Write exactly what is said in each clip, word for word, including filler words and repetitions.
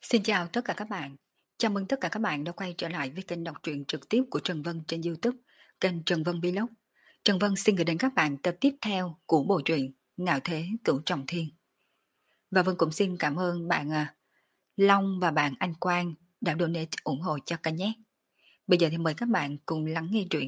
Xin chào tất cả các bạn. Chào mừng tất cả các bạn đã quay trở lại với kênh đọc truyện trực tiếp của Trần Vân trên YouTube, kênh Trần Vân Vlog. Trần Vân xin gửi đến các bạn tập tiếp theo của bộ truyện Ngạo Thế Cửu Trọng Thiên. Và Vân cũng xin cảm ơn bạn à, Long và bạn Anh Quang đã donate ủng hộ cho kênh nhé. Bây giờ thì mời các bạn cùng lắng nghe truyện.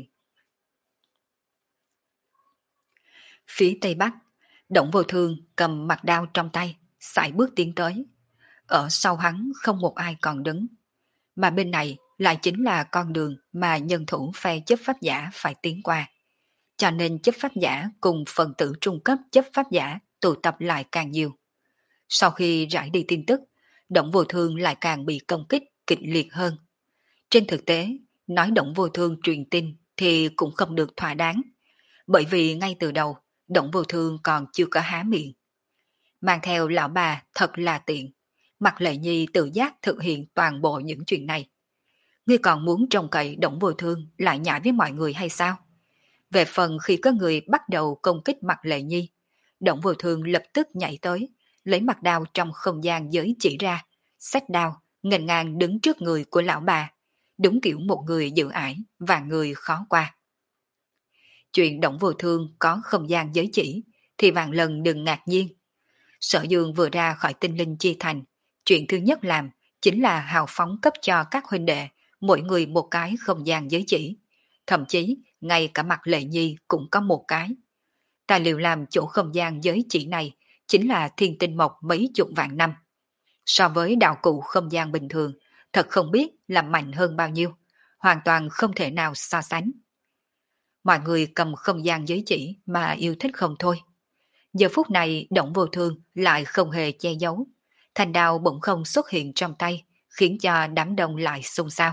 Phía Tây Bắc, Động Vô Thương cầm mặt đao trong tay, sải bước tiến tới. Ở sau hắn không một ai còn đứng. Mà bên này lại chính là con đường mà nhân thủ phe chấp pháp giả phải tiến qua. Cho nên chấp pháp giả cùng phần tử trung cấp chấp pháp giả tụ tập lại càng nhiều. Sau khi rải đi tin tức, Động Vô Thương lại càng bị công kích kịch liệt hơn. Trên thực tế, nói Động Vô Thương truyền tin thì cũng không được thỏa đáng, bởi vì ngay từ đầu, Động Vô Thương còn chưa có há miệng. Mang theo lão bà thật là tiện, Mạc Lệ Nhi tự giác thực hiện toàn bộ những chuyện này. Ngươi còn muốn trông cậy Động Vô Thương lại nhại với mọi người hay sao? Về phần khi có người bắt đầu công kích Mạc Lệ Nhi, Động Vô Thương lập tức nhảy tới, lấy mặt đao trong không gian giới chỉ ra, xách đao, nghênh ngang đứng trước người của lão bà, đúng kiểu một người dự ải và người khó qua. Chuyện Động Vô Thương có không gian giới chỉ thì vạn lần đừng ngạc nhiên. Sở Dương vừa ra khỏi tinh linh chi thành, chuyện thứ nhất làm chính là hào phóng cấp cho các huynh đệ mỗi người một cái không gian giới chỉ. Thậm chí, ngay cả mặt Lệ Nhi cũng có một cái. Tài liệu làm chỗ không gian giới chỉ này chính là thiên tinh mộc mấy chục vạn năm. So với đạo cụ không gian bình thường, thật không biết là mạnh hơn bao nhiêu, hoàn toàn không thể nào so sánh. Mọi người cầm không gian giới chỉ mà yêu thích không thôi. Giờ phút này Động Vô Thương lại không hề che giấu. Thanh đao bỗng không xuất hiện trong tay, khiến cho đám đông lại xôn xao.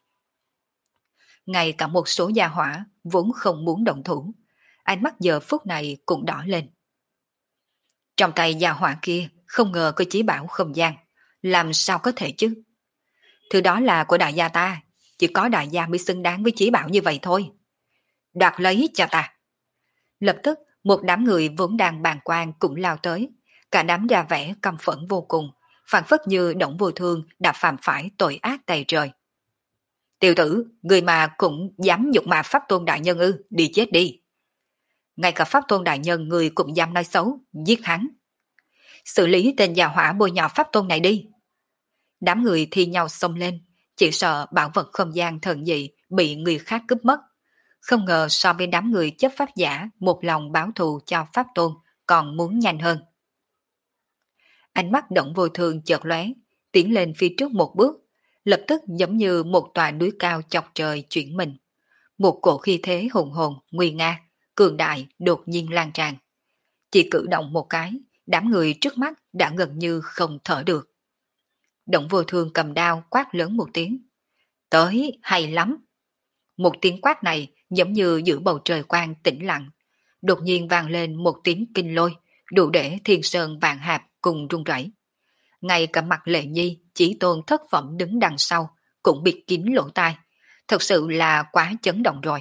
Ngay cả một số gia hỏa vốn không muốn động thủ, ánh mắt giờ phút này cũng đỏ lên. Trong tay gia hỏa kia không ngờ có chí bảo không gian, làm sao có thể chứ? Thứ đó là của đại gia ta, chỉ có đại gia mới xứng đáng với chí bảo như vậy thôi. Đoạt lấy cho ta. Lập tức một đám người vốn đang bàn quan cũng lao tới, cả đám ra vẻ căm phẫn vô cùng, phản phất như Động Vô Thương đã phạm phải tội ác tày trời. Tiểu tử, người mà cũng dám nhục mạ Pháp Tôn Đại Nhân ư, đi chết đi. Ngay cả Pháp Tôn Đại Nhân người cũng dám nói xấu, giết hắn. Xử lý tên già hỏa bôi nhọ Pháp Tôn này đi. Đám người thi nhau xông lên, chỉ sợ bảo vật không gian thần dị bị người khác cướp mất. Không ngờ so với đám người chấp pháp giả một lòng báo thù cho Pháp Tôn còn muốn nhanh hơn. Ánh mắt Động Vô Thương chợt lóe, tiến lên phía trước một bước, lập tức giống như một tòa núi cao chọc trời chuyển mình. Một cổ khí thế hùng hồn, nguy nga, cường đại đột nhiên lan tràn. Chỉ cử động một cái, đám người trước mắt đã gần như không thở được. Động Vô Thương cầm đao quát lớn một tiếng. Tới, hay lắm. Một tiếng quát này giống như giữa bầu trời quang tĩnh lặng. Đột nhiên vang lên một tiếng kinh lôi, đủ để thiên sơn vạn hạp cùng rung rẩy. Ngay cả mặt Lệ Nhi, Chí Tôn thất vọng đứng đằng sau, cũng bịt kín lỗ tai. Thật sự là quá chấn động rồi.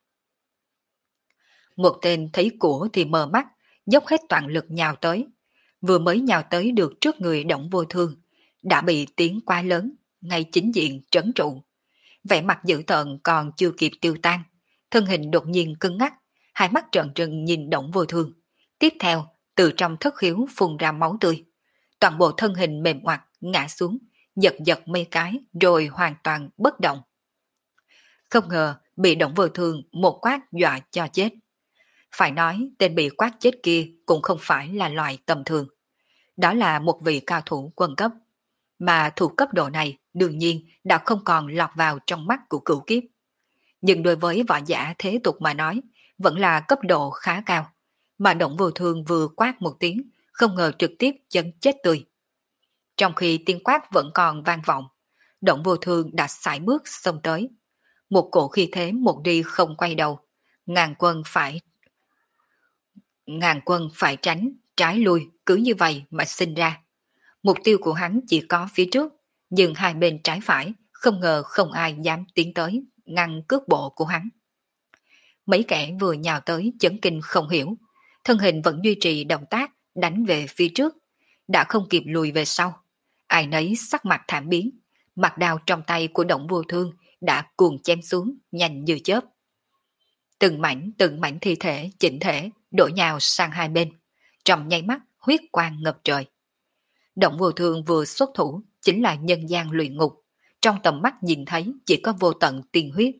Một tên thấy của thì mờ mắt, dốc hết toàn lực nhào tới. Vừa mới nhào tới được trước người Động Vô Thương, đã bị tiếng quá lớn, ngay chính diện trấn trụ. Vẻ mặt dữ tợn còn chưa kịp tiêu tan, thân hình đột nhiên cứng ngắc, hai mắt trợn trừng nhìn Động Vô Thương. Tiếp theo, từ trong thất khiếu phun ra máu tươi. Toàn bộ thân hình mềm oặt ngã xuống, giật giật mấy cái rồi hoàn toàn bất động. Không ngờ bị Động Vô Thương một quát dọa cho chết. Phải nói tên bị quát chết kia cũng không phải là loại tầm thường. Đó là một vị cao thủ quân cấp. Mà thủ cấp độ này đương nhiên đã không còn lọt vào trong mắt của cửu kiếp. Nhưng đối với võ giả thế tục mà nói, vẫn là cấp độ khá cao. Mà Động Vô Thương vừa quát một tiếng, không ngờ trực tiếp chấn chết tươi. Trong khi tiếng quát vẫn còn vang vọng, Động Vô Thương đã sải bước xông tới. Một cổ khí thế một đi không quay đầu, ngàn quân phải ngàn quân phải tránh, trái lui, cứ như vậy mà sinh ra. Mục tiêu của hắn chỉ có phía trước, nhưng hai bên trái phải, không ngờ không ai dám tiến tới, ngăn cước bộ của hắn. Mấy kẻ vừa nhào tới chấn kinh không hiểu, thân hình vẫn duy trì động tác đánh về phía trước, đã không kịp lùi về sau. Ai nấy sắc mặt thảm biến, mặt đao trong tay của Động Vô Thương đã cuồng chém xuống nhanh như chớp. Từng mảnh từng mảnh thi thể chỉnh thể đổ nhào sang hai bên, trong nháy mắt huyết quang ngập trời. Động Vô Thương vừa xuất thủ chính là nhân gian luyện ngục, trong tầm mắt nhìn thấy chỉ có vô tận tiên huyết.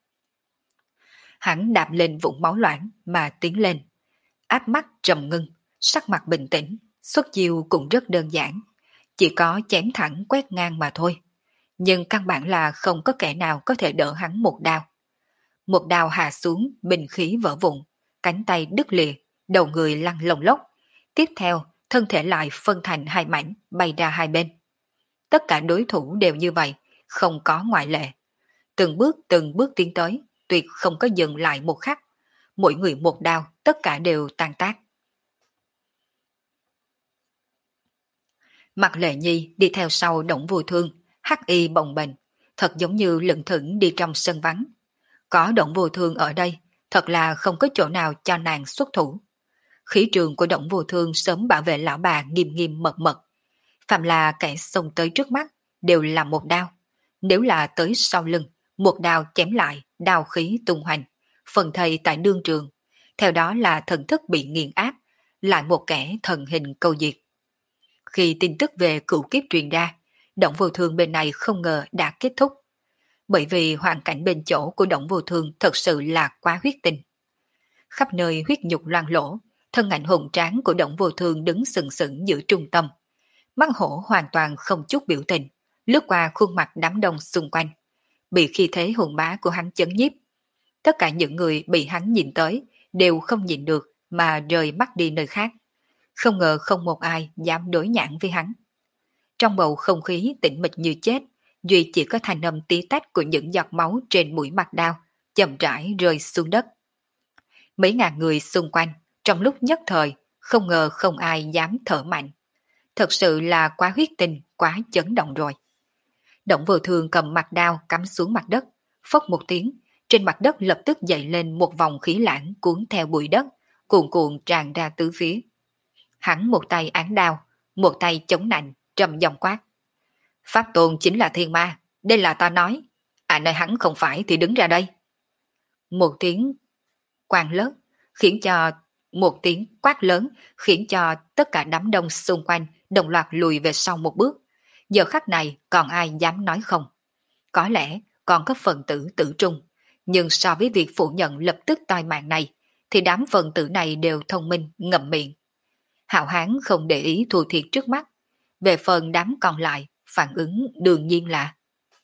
Hắn đạp lên vũng máu loãng mà tiến lên, áp mắt trầm ngưng, sắc mặt bình tĩnh, xuất chiêu cũng rất đơn giản, chỉ có chém thẳng quét ngang mà thôi. Nhưng căn bản là không có kẻ nào có thể đỡ hắn một đao. Một đao hạ xuống, bình khí vỡ vụn, cánh tay đứt lìa, đầu người lăn lồng lốc. Tiếp theo, thân thể lại phân thành hai mảnh, bay ra hai bên. Tất cả đối thủ đều như vậy, không có ngoại lệ. Từng bước từng bước tiến tới, tuyệt không có dừng lại một khắc. Mỗi người một đao, tất cả đều tan tác. Mặt Lệ Nhi đi theo sau Động Vô Thương, hắc y bồng bềnh, thật giống như lững thững đi trong sân vắng. Có Động Vô Thương ở đây, thật là không có chỗ nào cho nàng xuất thủ. Khí trường của Động Vô Thương sớm bảo vệ lão bà nghiêm nghiêm mật mật. Phạm là kẻ xông tới trước mắt, đều là một đao. Nếu là tới sau lưng, một đao chém lại, đao khí tung hoành, phần thây tại đương trường. Theo đó là thần thức bị nghiền áp, lại một kẻ thần hình câu diệt. Khi tin tức về cửu kiếp truyền ra, Động Vô Thương bên này không ngờ đã kết thúc. Bởi vì hoàn cảnh bên chỗ của Động Vô Thương thật sự là quá huyết tình. Khắp nơi huyết nhục loang lỗ, thân ảnh hùng tráng của Động Vô Thương đứng sừng sững giữa trung tâm. Mắt hổ hoàn toàn không chút biểu tình, lướt qua khuôn mặt đám đông xung quanh, bị khí thế hùng bá của hắn chấn nhiếp. Tất cả những người bị hắn nhìn tới đều không nhìn được mà rời mắt đi nơi khác. Không ngờ không một ai dám đối nhãn với hắn. Trong bầu không khí tĩnh mịch như chết, duy chỉ có thanh âm tí tách của những giọt máu trên mũi mặt đao, chậm rãi rơi xuống đất. Mấy ngàn người xung quanh, trong lúc nhất thời, không ngờ không ai dám thở mạnh. Thật sự là quá huyết tình, quá chấn động rồi. Động Vô Thương cầm mặt đao cắm xuống mặt đất, phất một tiếng, trên mặt đất lập tức dậy lên một vòng khí lãng cuốn theo bụi đất, cuồn cuộn tràn ra tứ phía. Hắn một tay án đao, một tay chống nạnh, trầm giọng quát. Pháp Tôn chính là thiên ma, đây là ta nói. À nơi hắn không phải thì đứng ra đây. Một tiếng quang lớn, khiến cho một tiếng quát lớn, khiến cho tất cả đám đông xung quanh đồng loạt lùi về sau một bước. Giờ khắc này còn ai dám nói không? Có lẽ còn có phần tử tử trung, nhưng so với việc phủ nhận lập tức toi mạng này, thì đám phần tử này đều thông minh, ngậm miệng. Hạo Hán không để ý thua thiệt trước mắt. Về phần đám còn lại, phản ứng đương nhiên là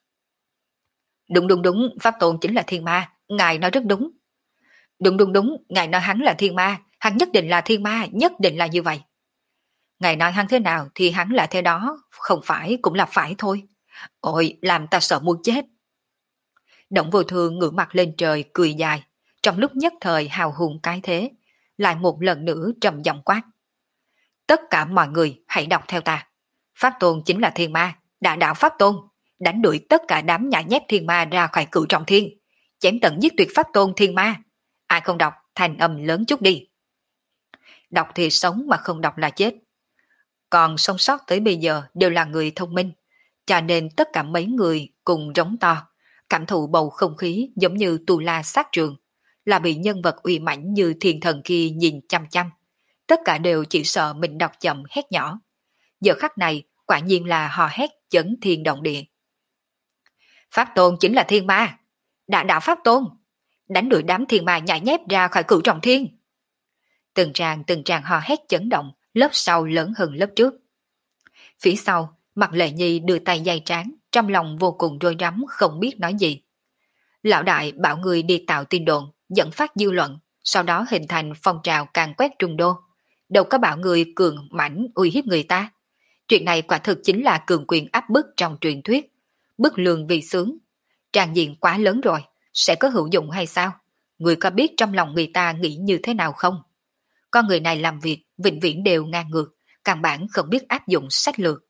đúng đúng đúng, Pháp Tôn chính là thiên ma, ngài nói rất đúng. Đúng đúng đúng, ngài nói hắn là thiên ma, hắn nhất định là thiên ma, nhất định là như vậy. Ngài nói hắn thế nào thì hắn là thế đó, không phải cũng là phải thôi. Ôi, làm ta sợ muốn chết. Động Vô Thương ngửa mặt lên trời cười dài, trong lúc nhất thời hào hùng cái thế, lại một lần nữa trầm giọng quát. Tất cả mọi người hãy đọc theo ta. Pháp Tôn chính là thiên ma, đại đạo Pháp Tôn, đánh đuổi tất cả đám nhãi nhép thiên ma ra khỏi cửu trọng thiên, chém tận giết tuyệt Pháp Tôn thiên ma. Ai không đọc, thành âm lớn chút đi. Đọc thì sống mà không đọc là chết. Còn sống sót tới bây giờ đều là người thông minh, cho nên tất cả mấy người cùng rống to, cảm thụ bầu không khí giống như tù la sát trường, là bị nhân vật uy mãnh như thiên thần kia nhìn chăm chăm. Tất cả đều chỉ sợ mình đọc chậm hét nhỏ. Giờ khắc này quả nhiên là hò hét chấn thiên động địa. Pháp Tôn chính là thiên ma, đại đạo Pháp Tôn, đánh đuổi đám thiên ma nhảy nhép ra khỏi cửu trọng thiên. Từng tràng từng tràng hò hét chấn động, lớp sau lớn hơn lớp trước. Phía sau, Mặt Lệ Nhi đưa tay dây trán, trong lòng vô cùng rối rắm không biết nói gì. Lão đại bảo người đi tạo tin đồn, dẫn phát dư luận, sau đó hình thành phong trào càng quét trung đô. Đâu có bảo người cường mãnh uy hiếp người ta. Chuyện này quả thực chính là cường quyền áp bức trong truyền thuyết. Bức lường vì sướng. Tràn diện quá lớn rồi, sẽ có hữu dụng hay sao? Người có biết trong lòng người ta nghĩ như thế nào không? Con người này làm việc vĩnh viễn đều ngang ngược, căn bản không biết áp dụng sách lược.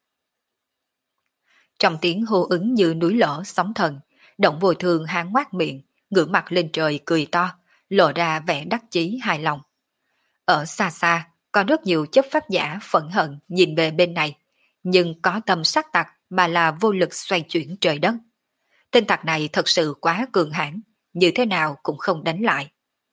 Trong tiếng hô ứng như núi lở sóng thần, Động Vô Thương há ngoác miệng, ngửa mặt lên trời cười to, lộ ra vẻ đắc chí hài lòng. Ở xa xa, có rất nhiều chấp pháp giả phẫn hận nhìn về bên này, nhưng có tâm sát tặc mà là vô lực xoay chuyển trời đất. Tên tặc này thật sự quá cường hãn, như thế nào cũng không đánh lại.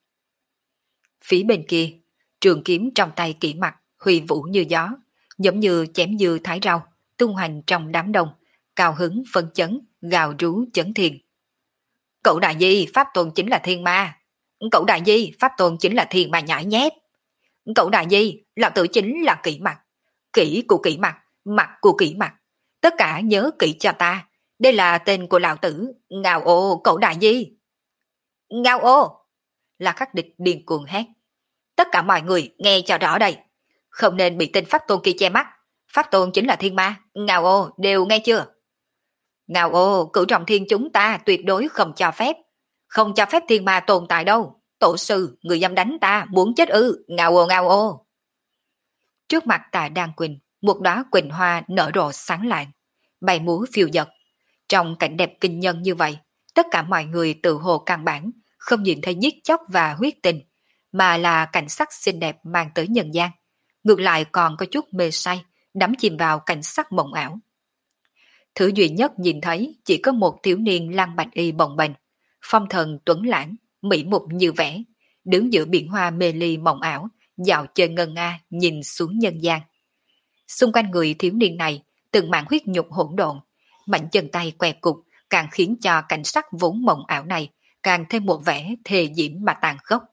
Phía bên kia, trường kiếm trong tay Kỷ Mặc huy vũ như gió, giống như chém dưa thái rau, tung hoành trong đám đông, cao hứng phân chấn, gào rú chấn thiên. Cậu đại di, Pháp Tôn chính là thiên ma. Cậu đại di, Pháp Tôn chính là thiên ma nhãi nhép. Cậu đại di, lão tử chính là Kỷ Mặc. Kỷ của Kỷ Mặc, Mặc của Kỷ Mặc. Tất cả nhớ kỹ cho ta. Đây là tên của lão tử. Ngao ô, cậu đại di. Ngao ô, là khắc địch điên cuồng hét. Tất cả mọi người nghe cho rõ đây. Không nên bị tên Pháp Tôn kia che mắt. Pháp Tôn chính là thiên ma. Ngao ô, đều nghe chưa? Ngao ô, cửu trọng thiên chúng ta tuyệt đối không cho phép. Không cho phép thiên ma tồn tại đâu. Tổ sư, người dám đánh ta, muốn chết ư. Ngao ô, ngao ô. Trước mặt Tạ Đan Quỳnh, một đóa quỳnh hoa nở rộ sáng lạng, bay múa phiêu dật. Trong cảnh đẹp kinh nhân như vậy, tất cả mọi người tự hồ căn bản không nhìn thấy giết chóc và huyết tình, mà là cảnh sắc xinh đẹp mang tới nhân gian. Ngược lại còn có chút mê say, đắm chìm vào cảnh sắc mộng ảo. Thứ duy nhất nhìn thấy chỉ có một thiếu niên lăng bạch y bồng bềnh, phong thần tuấn lãng, mỹ mục như vẽ, đứng giữa biển hoa mê ly mộng ảo, dạo chơi ngân nga nhìn xuống nhân gian. Xung quanh người thiếu niên này, từng mảng huyết nhục hỗn độn, mảnh chân tay què cục, càng khiến cho cảnh sắc vốn mộng ảo này càng thêm một vẻ thê diễm mà tàn khốc.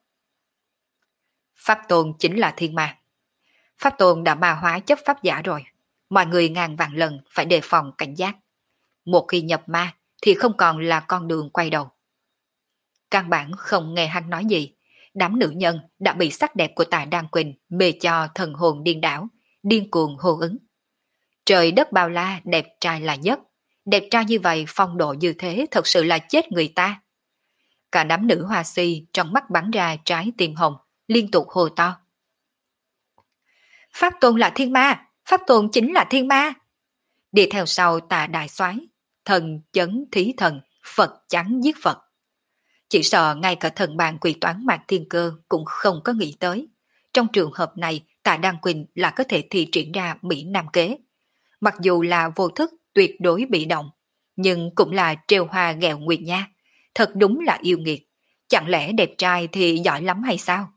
Pháp Tôn chính là thiên ma. Pháp Tôn đã ma hóa chấp pháp giả rồi, mọi người ngàn vạn lần phải đề phòng cảnh giác. Một khi nhập ma thì không còn là con đường quay đầu. Căn bản không nghe hắn nói gì, đám nữ nhân đã bị sắc đẹp của Tạ Đan Quỳnh mê cho thần hồn điên đảo, điên cuồng hô ứng. Trời đất bao la, đẹp trai là nhất. Đẹp trai như vậy, phong độ như thế thật sự là chết người ta. Cả đám nữ hoa si trong mắt bắn ra trái tim hồng, liên tục hô to. Pháp Tôn là thiên ma, Pháp Tôn chính là thiên ma. Đi theo sau Tạ đại soái, thần chấn thí thần, Phật chắn giết Phật. Chỉ sợ ngay cả thần bàn quỷ toán Mạc Thiên Cơ cũng không có nghĩ tới. Trong trường hợp này, Tạ Đan Quỳnh là có thể thi triển ra Mỹ Nam kế. Mặc dù là vô thức, tuyệt đối bị động, nhưng cũng là trêu hoa ghẹo nguyệt nha. Thật đúng là yêu nghiệt. Chẳng lẽ đẹp trai thì giỏi lắm hay sao?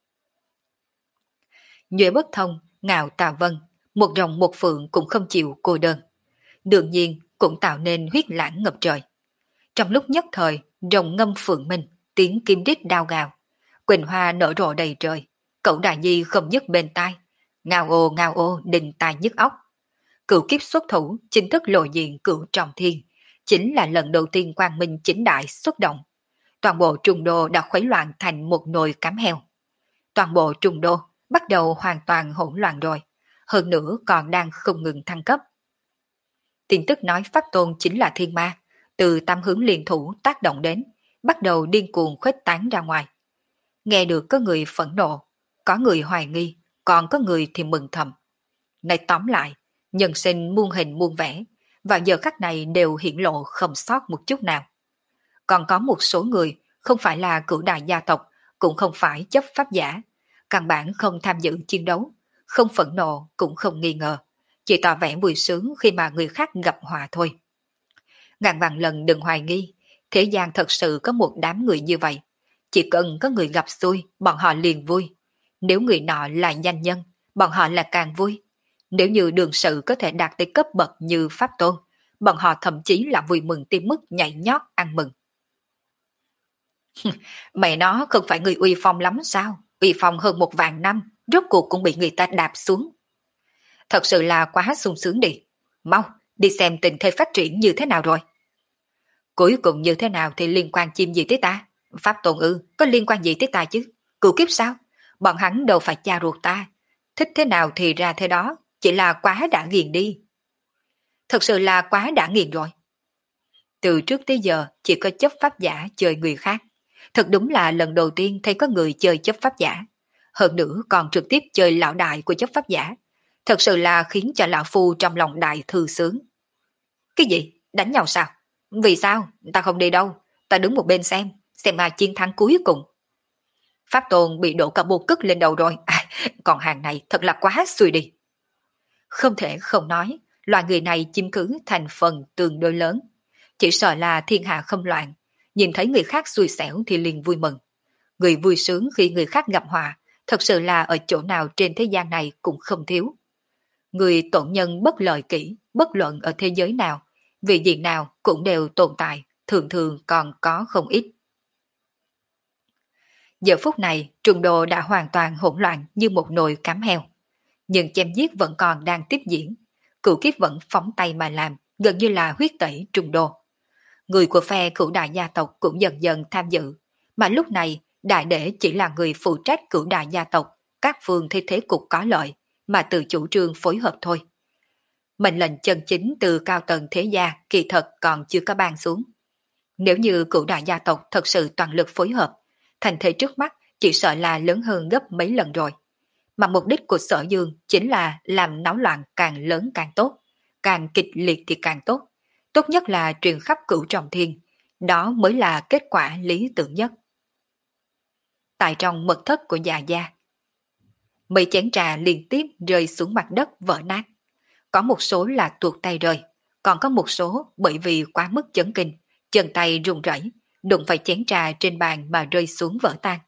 Nhuệ bất thông, ngạo tà vân, một rồng một phượng cũng không chịu cô đơn. Đương nhiên cũng tạo nên huyết lãng ngập trời. Trong lúc nhất thời, rồng ngâm phượng minh, tiếng kim rít đao gào. Quỳnh hoa nở rộ đầy trời, cậu đại nhi không dứt bên tai. Ngao ô ngao ô đình tai nhức óc. Cửu kiếp xuất thủ chính thức lộ diện cửu trọng thiên, chính là lần đầu tiên quang minh chính đại xuất động. Toàn bộ trung đô đã khuấy loạn thành một nồi cám heo. Toàn bộ trung đô bắt đầu hoàn toàn hỗn loạn rồi, hơn nữa còn đang không ngừng thăng cấp. Tin tức nói Pháp Tôn chính là thiên ma, từ tam hướng liên thủ tác động đến, bắt đầu điên cuồng khuếch tán ra ngoài. Nghe được có người phẫn nộ, có người hoài nghi, còn có người thì mừng thầm. Này tóm lại, nhân sinh muôn hình muôn vẻ, và giờ khắc này đều hiển lộ không sót một chút nào. Còn có một số người không phải là cửu đại gia tộc, cũng không phải chấp pháp giả, căn bản không tham dự chiến đấu, không phẫn nộ cũng không nghi ngờ, chỉ tỏ vẻ vui sướng khi mà người khác gặp họa thôi. Ngàn vạn lần đừng hoài nghi, thế gian thật sự có một đám người như vậy. Chỉ cần có người gặp xui, bọn họ liền vui. Nếu người nọ là danh nhân, bọn họ là càng vui. Nếu như đường sự có thể đạt tới cấp bậc như Pháp Tôn, bọn họ thậm chí là vui mừng tới mức nhảy nhót ăn mừng. Mày nó không phải người uy phong lắm sao? Uy phong hơn một vạn năm, rốt cuộc cũng bị người ta đạp xuống. Thật sự là quá sung sướng đi. Mau, đi xem tình thế phát triển như thế nào rồi. Cuối cùng như thế nào thì liên quan chim gì tới ta? Pháp Tôn ư, có liên quan gì tới ta chứ? Cửu kiếp sao? Bọn hắn đâu phải cha ruột ta. Thích thế nào thì ra thế đó, chỉ là quá đã nghiền đi. Thật sự là quá đã nghiền rồi. Từ trước tới giờ chỉ có chấp pháp giả chơi người khác. Thật đúng là lần đầu tiên thấy có người chơi chấp pháp giả. Hơn nữa còn trực tiếp chơi lão đại của chấp pháp giả. Thật sự là khiến cho lão phu trong lòng đại thư sướng. Cái gì? Đánh nhau sao? Vì sao? Ta không đi đâu. Ta đứng một bên xem, xem mà chiến thắng cuối cùng. Pháp Tôn bị đổ cả bô cức lên đầu rồi. À, còn hàng này thật là quá xui đi. Không thể không nói, Loại người này chiếm cứ thành phần tương đối lớn. Chỉ sợ là thiên hạ không loạn, nhìn thấy người khác xui xẻo thì liền vui mừng. Người vui sướng khi người khác gặp họa, thật sự là ở chỗ nào trên thế gian này cũng không thiếu. Người tổn nhân bất lợi kỹ, bất luận ở thế giới nào, vị diện nào cũng đều tồn tại, thường thường còn có không ít. Giờ phút này, trùng đồ đã hoàn toàn hỗn loạn như một nồi cám heo. Nhưng chém giết vẫn còn đang tiếp diễn. Cửu kiếp vẫn phóng tay mà làm, gần như là huyết tẩy trùng đồ. Người của phe cửu đại gia tộc cũng dần dần tham dự, mà lúc này đại đệ chỉ là người phụ trách cửu đại gia tộc, các phương thế thế cục có lợi, mà tự chủ trương phối hợp thôi. Mệnh lệnh chân chính từ cao tầng thế gia kỳ thật còn chưa có ban xuống. Nếu như cửu đại gia tộc thật sự toàn lực phối hợp, thành thế trước mắt chỉ sợ là lớn hơn gấp mấy lần rồi. Mà mục đích của Sở Dương chính là làm náo loạn càng lớn càng tốt, càng kịch liệt thì càng tốt. Tốt nhất là truyền khắp cửu trọng thiên, đó mới là kết quả lý tưởng nhất. Tại trong mật thất của già gia, mấy chén trà liên tiếp rơi xuống mặt đất vỡ nát. Có một số là tuột tay rơi, còn có một số bởi vì quá mức chấn kinh, chân tay run rẩy, đụng phải chén trà trên bàn mà rơi xuống vỡ tan.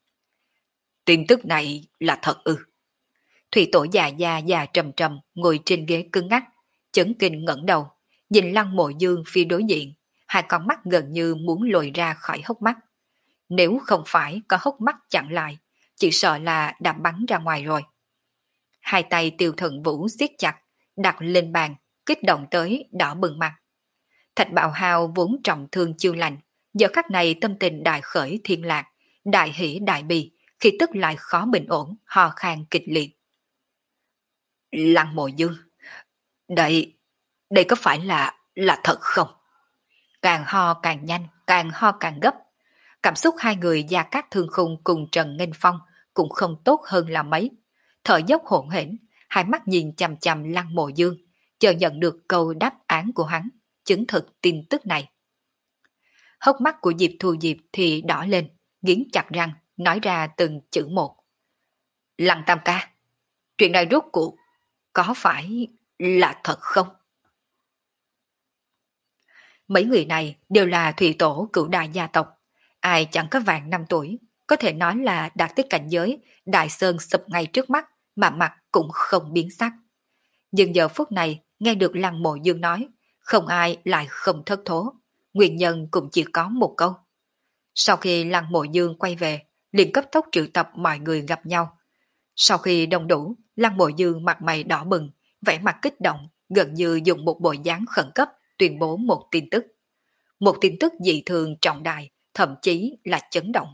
Tin tức này là thật ư? Thủy tổ già già già trầm trầm ngồi trên ghế cứng ngắc, chấn kinh ngẩng đầu, nhìn Lăng Mộ Dương phía đối diện, hai con mắt gần như muốn lồi ra khỏi hốc mắt. Nếu không phải có hốc mắt chặn lại, chỉ sợ là đã bắn ra ngoài rồi. Hai tay Tiêu Thần Vũ siết chặt, đặt lên bàn, kích động tới đỏ bừng mặt. Thạch Bạo Hào vốn trọng thương chiêu lành, giờ khắc này tâm tình đại khởi thiên lạc, đại hỷ đại bi, khi tức lại khó bình ổn, ho khan kịch liệt. Lăng Mộ Dương, đây, đây có phải là, là thật không? Càng ho càng nhanh, càng ho càng gấp. Cảm xúc hai người Gia Cát Thương Khung cùng Trần Nghênh Phong cũng không tốt hơn là mấy. Thở dốc hỗn hển, hai mắt nhìn chằm chằm Lăng Mộ Dương, chờ nhận được câu đáp án của hắn, chứng thực tin tức này. Hốc mắt của Diệp Thu Diệp thì đỏ lên, nghiến chặt răng, nói ra từng chữ một. Lăng Tam ca, chuyện này rốt cuộc có phải là thật không? Mấy người này đều là thủy tổ cửu đại gia tộc, ai chẳng có vạn năm tuổi, có thể nói là đạt tới cảnh giới đại sơn sụp ngay trước mắt mà mặt cũng không biến sắc. Nhưng giờ phút này nghe được Lăng Mộ Dương nói, không ai lại không thất thố, nguyên nhân cũng chỉ có một câu. Sau khi Lăng Mộ Dương quay về, liền cấp tốc triệu tập mọi người gặp nhau. Sau khi đông đủ, Lăng Mộ Dương mặt mày đỏ bừng, vẻ mặt kích động, gần như dùng một bộ dáng khẩn cấp tuyên bố một tin tức. Một tin tức dị thường trọng đại, thậm chí là chấn động.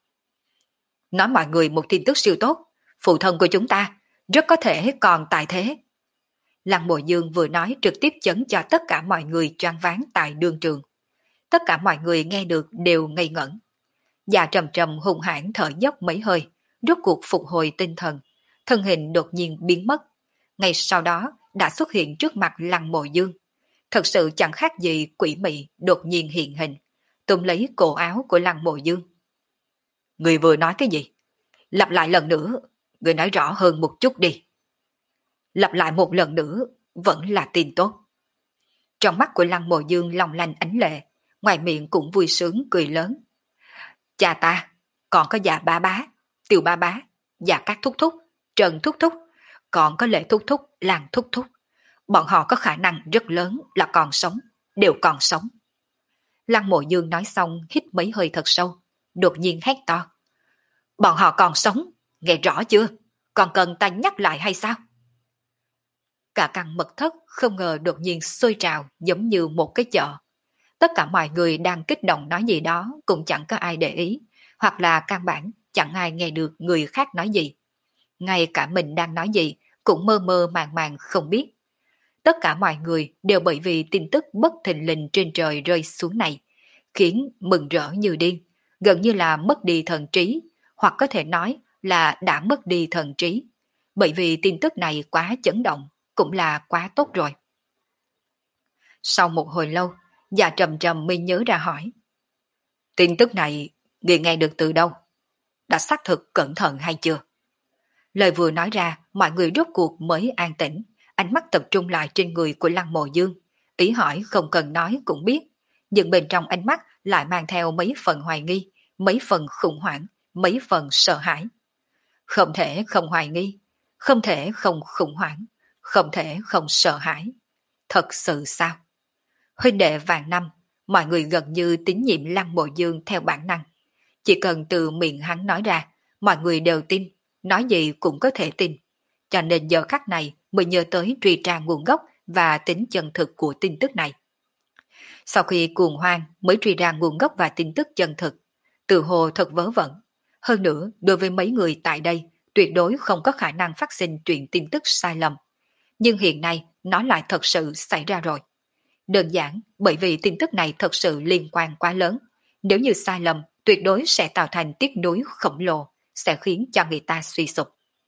Nói mọi người một tin tức siêu tốt, phụ thân của chúng ta rất có thể còn tại thế. Lăng Mộ Dương vừa nói trực tiếp chấn cho tất cả mọi người choáng váng tại đương trường. Tất cả mọi người nghe được đều ngây ngẩn. Già trầm trầm hùng hãn thở dốc mấy hơi, rốt cuộc phục hồi tinh thần, thân hình đột nhiên biến mất. Ngay sau đó đã xuất hiện trước mặt Lăng Mộ Dương. Thật sự chẳng khác gì quỷ mị đột nhiên hiện hình, túm lấy cổ áo của Lăng Mộ Dương. Người vừa nói cái gì? Lặp lại lần nữa, người nói rõ hơn một chút đi. Lặp lại một lần nữa, vẫn là tin tốt. Trong mắt của Lăng Mộ Dương long lanh ánh lệ, ngoài miệng cũng vui sướng cười lớn. Cha ta, còn có già ba bá, Tiêu ba bá, già các thúc thúc, Trần thúc thúc, còn có Lệ thúc thúc, Lan thúc thúc. Bọn họ có khả năng rất lớn là còn sống, đều còn sống. Lăng Mộ Dương nói xong hít mấy hơi thật sâu, đột nhiên hét to. Bọn họ còn sống, nghe rõ chưa? Còn cần ta nhắc lại hay sao? Cả căn mật thất không ngờ đột nhiên sôi trào giống như một cái chợ. Tất cả mọi người đang kích động nói gì đó cũng chẳng có ai để ý, hoặc là căn bản chẳng ai nghe được người khác nói gì. Ngay cả mình đang nói gì cũng mơ mơ màng màng không biết. Tất cả mọi người đều bởi vì tin tức bất thình lình trên trời rơi xuống này, khiến mừng rỡ như điên, gần như là mất đi thần trí, hoặc có thể nói là đã mất đi thần trí. Bởi vì tin tức này quá chấn động, cũng là quá tốt rồi. Sau một hồi lâu, Già Trầm Trầm mới nhớ ra hỏi. Tin tức này, người nghe được từ đâu? Đã xác thực cẩn thận hay chưa? Lời vừa nói ra, mọi người rốt cuộc mới an tĩnh, ánh mắt tập trung lại trên người của Lăng Mộ Dương, ý hỏi không cần nói cũng biết, nhưng bên trong ánh mắt lại mang theo mấy phần hoài nghi, mấy phần khủng hoảng, mấy phần sợ hãi. Không thể không hoài nghi, không thể không khủng hoảng, không thể không sợ hãi. Thật sự sao? Huynh đệ vạn năm, mọi người gần như tín nhiệm Lăng Mộ Dương theo bản năng. Chỉ cần từ miệng hắn nói ra, mọi người đều tin, nói gì cũng có thể tin. Cho nên giờ khắc này mới nhớ tới truy tra nguồn gốc và tính chân thực của tin tức này. Sau khi cuồng hoang mới truy ra nguồn gốc và tin tức chân thực, từ hồ thật vớ vẩn. Hơn nữa, đối với mấy người tại đây, tuyệt đối không có khả năng phát sinh chuyện tin tức sai lầm. Nhưng hiện nay, nó lại thật sự xảy ra rồi. Đơn giản bởi vì tin tức này thật sự liên quan quá lớn. Nếu như sai lầm, tuyệt đối sẽ tạo thành tiếc nuối khổng lồ, sẽ khiến cho người ta suy sụp.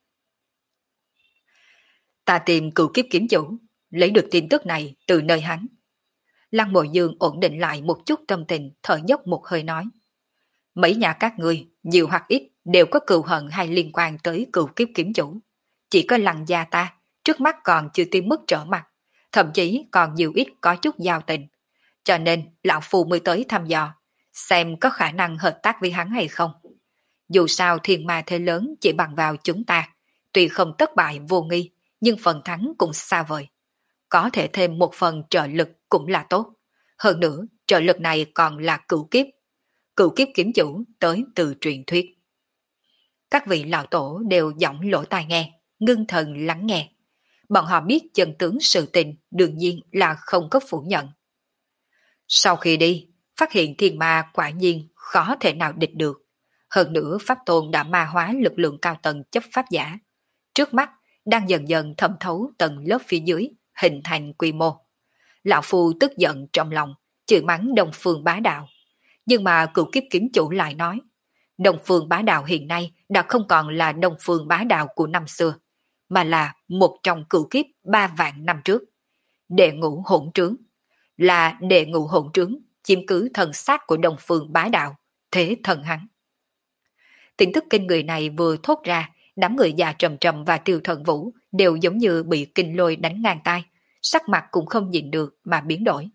Ta tìm cựu kiếp kiếm chủ, lấy được tin tức này từ nơi hắn. Lăng Mộ Dương ổn định lại một chút tâm tình, thở dốc một hơi nói. Mấy nhà các ngươi, nhiều hoặc ít, đều có cừu hận hay liên quan tới cựu kiếp kiếm chủ. Chỉ có Lăng gia ta, trước mắt còn chưa tìm mức trở mặt, thậm chí còn nhiều ít có chút giao tình. Cho nên, lão phù mới tới thăm dò, xem có khả năng hợp tác với hắn hay không. Dù sao thiên ma thế lớn chỉ bằng vào chúng ta, tuy không thất bại vô nghi, nhưng phần thắng cũng xa vời. Có thể thêm một phần trợ lực cũng là tốt. Hơn nữa, trợ lực này còn là cửu kiếp. Cửu kiếp kiếm chủ tới từ truyền thuyết. Các vị lão tổ đều giọng lỗ tai nghe, ngưng thần lắng nghe. Bọn họ biết chân tướng sự tình đương nhiên là không có phủ nhận. Sau khi đi, phát hiện thiên ma quả nhiên khó thể nào địch được. Hơn nữa Pháp Tôn đã ma hóa lực lượng cao tầng chấp pháp giả. Trước mắt, đang dần dần thẩm thấu tầng lớp phía dưới, hình thành quy mô. Lão Phu tức giận trong lòng, chửi mắng Đông Phương Bá Đạo. Nhưng mà cựu kiếp kiếm chủ lại nói, Đông Phương Bá Đạo hiện nay đã không còn là Đông Phương Bá Đạo của năm xưa, mà là một trong cựu kiếp ba vạn năm trước. Đệ ngũ hỗn trướng, là đệ ngũ hỗn trướng, chiếm cứ thần xác của Đông Phương Bá Đạo, thế thần hắn. Tin tức kinh người này vừa thốt ra, đám người già Trầm Trầm và Tiêu Thần Vũ đều giống như bị kinh lôi đánh ngang tai, sắc mặt cũng không nhìn được mà biến đổi.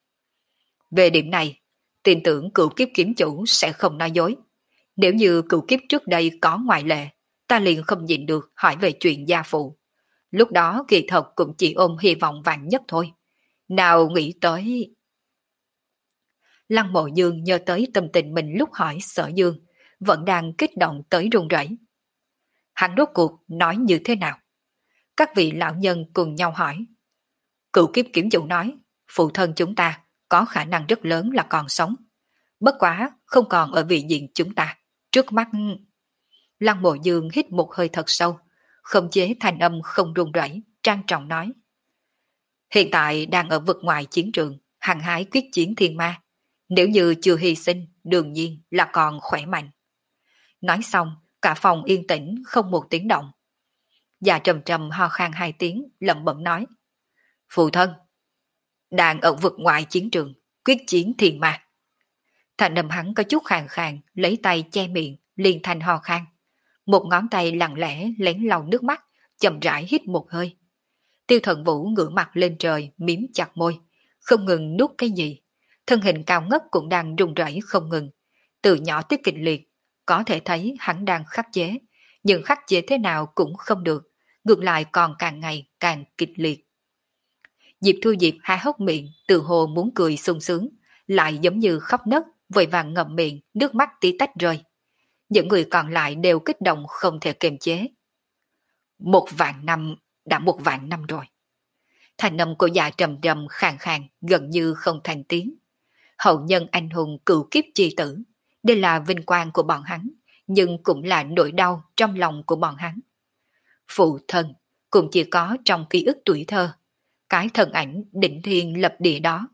Về điểm này, tin tưởng cựu kiếp kiếm chủ sẽ không nói dối. Nếu như cựu kiếp trước đây có ngoại lệ, ta liền không nhịn được hỏi về chuyện gia phụ. Lúc đó kỳ thật cũng chỉ ôm hy vọng vạn nhất thôi. Nào nghĩ tới... Lăng Mộ Dương nhớ tới tâm tình mình lúc hỏi Sở Dương, vẫn đang kích động tới run rẩy. Hắn rốt cuộc nói như thế nào? Các vị lão nhân cùng nhau hỏi. Cựu kiếp kiếm chủ nói, phụ thân chúng ta có khả năng rất lớn là còn sống. Bất quá không còn ở vị diện chúng ta. Trước mắt... Lăng Mộ Dương hít một hơi thật sâu, khống chế thanh âm không run rẩy, trang trọng nói. Hiện tại đang ở vực ngoài chiến trường, hăng hái quyết chiến thiên ma. Nếu như chưa hy sinh, đương nhiên là còn khỏe mạnh. Nói xong, cả phòng yên tĩnh không một tiếng động. Già Trầm Trầm ho khan hai tiếng, lẩm bẩm nói. Phụ thân, đang ở vực ngoài chiến trường, quyết chiến thiên ma. Thành âm hắn có chút khàn khàn, lấy tay che miệng, liền thành ho khan. Một ngón tay lặng lẽ lén lau nước mắt, chậm rãi hít một hơi. Tiêu Thần Vũ ngửa mặt lên trời, miếm chặt môi, không ngừng nuốt cái gì. Thân hình cao ngất cũng đang run rẩy không ngừng. Từ nhỏ tới kịch liệt, có thể thấy hắn đang khắc chế, nhưng khắc chế thế nào cũng không được, ngược lại còn càng ngày càng kịch liệt. Diệp Thu Diệp há hốc miệng, từ hồ muốn cười sung sướng, lại giống như khóc nấc, vội vàng ngậm miệng, nước mắt tí tách rơi. Những người còn lại đều kích động không thể kiềm chế. Một vạn năm, đã một vạn năm rồi. Thành âm của Dạ Trầm Trầm khàn khàn, gần như không thành tiếng. Hậu nhân anh hùng cựu kiếp chi tử, đây là vinh quang của bọn hắn, nhưng cũng là nỗi đau trong lòng của bọn hắn. Phụ thân cũng chỉ có trong ký ức tuổi thơ, cái thân ảnh đỉnh thiên lập địa đó.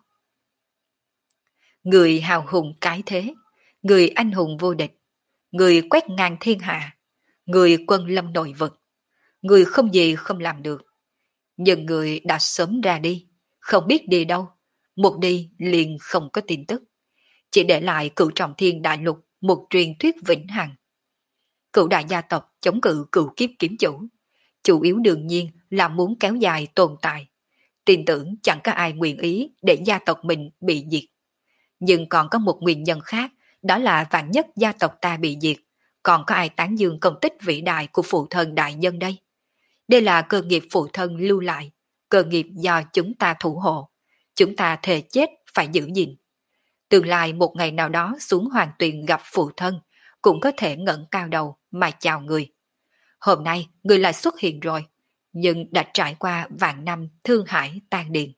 Người hào hùng cái thế, người anh hùng vô địch, người quét ngang thiên hạ, người quân lâm nội vực, người không gì không làm được. Nhưng người đã sớm ra đi, không biết đi đâu, một đi liền không có tin tức. Chỉ để lại cửu trọng thiên đại lục một truyền thuyết vĩnh hằng. Cửu đại gia tộc chống cự cửu kiếp kiếm chủ, chủ yếu đương nhiên là muốn kéo dài tồn tại. Tin tưởng chẳng có ai nguyện ý để gia tộc mình bị diệt. Nhưng còn có một nguyên nhân khác, đó là vạn nhất gia tộc ta bị diệt, còn có ai tán dương công tích vĩ đại của phụ thân đại nhân đây? Đây là cơ nghiệp phụ thân lưu lại, cơ nghiệp do chúng ta thủ hộ. Chúng ta thề chết phải giữ gìn. Tương lai một ngày nào đó xuống hoàng tuyền gặp phụ thân, cũng có thể ngẩng cao đầu mà chào người. Hôm nay người lại xuất hiện rồi, nhưng đã trải qua vạn năm thương hải tan điền.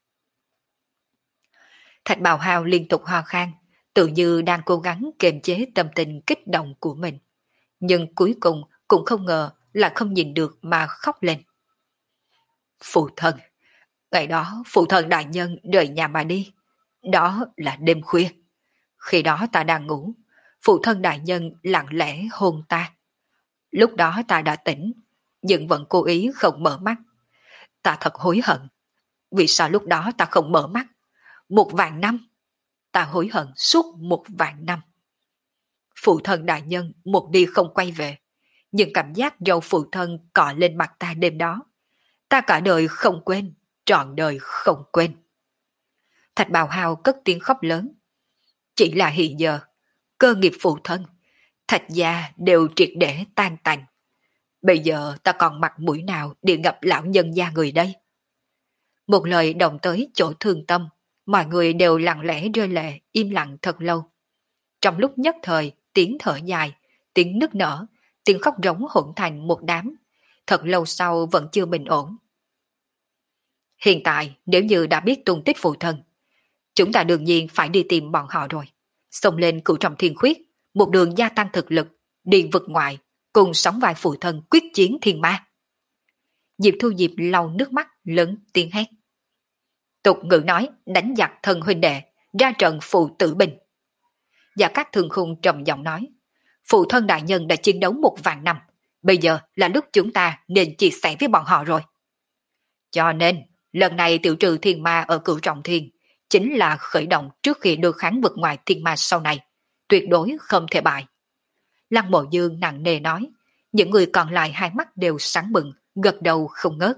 Thạch Bào Hào liên tục ho khan, tự như đang cố gắng kiềm chế tâm tình kích động của mình. Nhưng cuối cùng cũng không ngờ là không nhìn được mà khóc lên. Phụ thân, ngày đó phụ thân đại nhân rời nhà mà đi. Đó là đêm khuya. Khi đó ta đang ngủ, phụ thân đại nhân lặng lẽ hôn ta. Lúc đó ta đã tỉnh, nhưng vẫn cố ý không mở mắt. Ta thật hối hận. Vì sao lúc đó ta không mở mắt? Một vạn năm. Ta hối hận suốt một vạn năm. Phụ thân đại nhân một đi không quay về, nhưng cảm giác dầu phụ thân cọ lên mặt ta đêm đó, ta cả đời không quên, trọn đời không quên. Thạch Bào Hào cất tiếng khóc lớn. Chỉ là hiện giờ, cơ nghiệp phụ thân, Thạch gia đều triệt để tan tành. Bây giờ ta còn mặt mũi nào để gặp lão nhân gia người đây? Một lời động tới chỗ thương tâm, mọi người đều lặng lẽ rơi lệ, im lặng thật lâu. Trong lúc nhất thời, tiếng thở dài, tiếng nức nở, tiếng khóc rống hỗn thành một đám. Thật lâu sau vẫn chưa bình ổn. Hiện tại, nếu như đã biết tung tích phụ thân, chúng ta đương nhiên phải đi tìm bọn họ rồi. Xông lên cửu trọng thiên khuyết, một đường gia tăng thực lực, đi vực ngoại, cùng sóng vai phụ thân quyết chiến thiên ma. Diệp Thu Diệp lau nước mắt, lớn tiếng hét. Tục ngữ nói, đánh giặc thân huynh đệ, ra trận phụ tử binh. Và các thường khung trầm giọng nói, phụ thân đại nhân đã chiến đấu một vạn năm, bây giờ là lúc chúng ta nên chia sẻ với bọn họ rồi. Cho nên, lần này tiểu trừ thiên ma ở cửu trọng thiên, chính là khởi động trước khi đưa kháng vực ngoài thiên ma sau này, tuyệt đối không thể bại. Lăng Mộ Dương nặng nề nói, những người còn lại hai mắt đều sáng bừng, gật đầu không ngớt.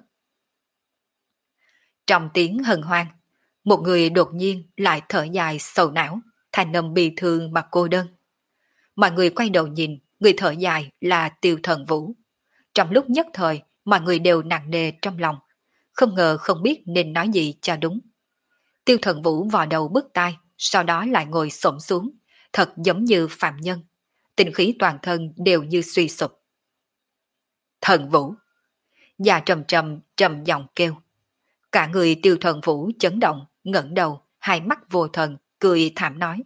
Trong tiếng hân hoan, một người đột nhiên lại thở dài sầu não, thành âm bi thương mà cô đơn. Mọi người quay đầu nhìn, người thở dài là Tiêu Thần Vũ. Trong lúc nhất thời, mọi người đều nặng nề trong lòng, không ngờ không biết nên nói gì cho đúng. Tiêu Thần Vũ vò đầu bứt tai, sau đó lại ngồi xổm xuống, thật giống như phạm nhân. Tinh khí toàn thân đều như suy sụp. Thần Vũ! Già trầm trầm trầm giọng kêu. Cả người Tiêu Thần Vũ chấn động, ngẩng đầu, hai mắt vô thần, cười thảm nói.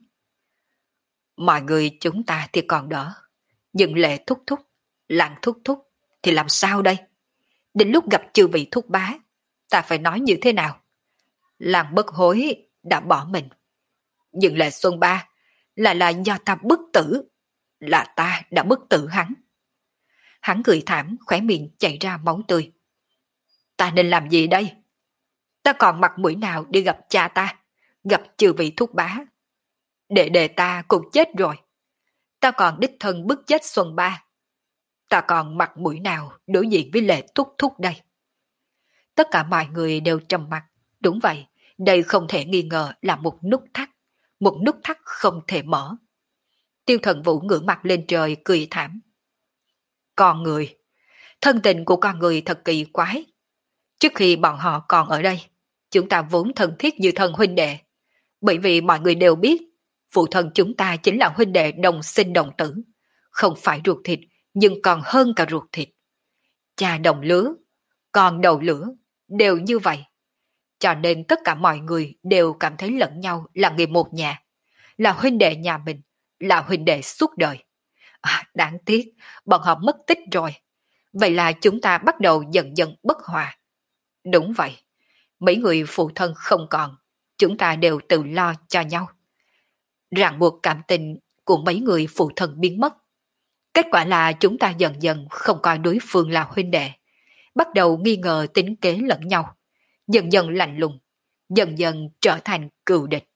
Mọi người chúng ta thì còn đỡ, nhưng Lệ thúc thúc, Lăng thúc thúc thì làm sao đây? Đến lúc gặp chư vị thúc bá, ta phải nói như thế nào? Lăng bất hối đã bỏ mình, nhưng Lệ Xuân Ba là là do ta bức tử, là ta đã bức tử hắn. Hắn cười thảm, khóe miệng chảy ra máu tươi. Ta nên làm gì đây? Ta còn mặt mũi nào đi gặp cha ta, gặp chư vị thúc bá? Đệ đệ ta cũng chết rồi. Ta còn đích thân bức chết Xuân Ba. Ta còn mặt mũi nào đối diện với Lệ thúc thúc đây? Tất cả mọi người đều trầm mặc. Đúng vậy, đây không thể nghi ngờ là một nút thắt, một nút thắt không thể mở. Tiêu Thần Vũ ngửa mặt lên trời cười thảm. Con người, thân tình của con người thật kỳ quái. Trước khi bọn họ còn ở đây, chúng ta vốn thân thiết như thân huynh đệ. Bởi vì mọi người đều biết, phụ thân chúng ta chính là huynh đệ đồng sinh đồng tử. Không phải ruột thịt, nhưng còn hơn cả ruột thịt. Cha đồng lứa, con đầu lứa, đều như vậy. Cho nên tất cả mọi người đều cảm thấy lẫn nhau là người một nhà, là huynh đệ nhà mình, là huynh đệ suốt đời. À, đáng tiếc, bọn họ mất tích rồi. Vậy là chúng ta bắt đầu dần dần bất hòa. Đúng vậy, mấy người phụ thân không còn, chúng ta đều tự lo cho nhau. Ràng buộc cảm tình của mấy người phụ thân biến mất. Kết quả là chúng ta dần dần không coi đối phương là huynh đệ, bắt đầu nghi ngờ tính kế lẫn nhau, dần dần lạnh lùng, dần dần trở thành cừu địch.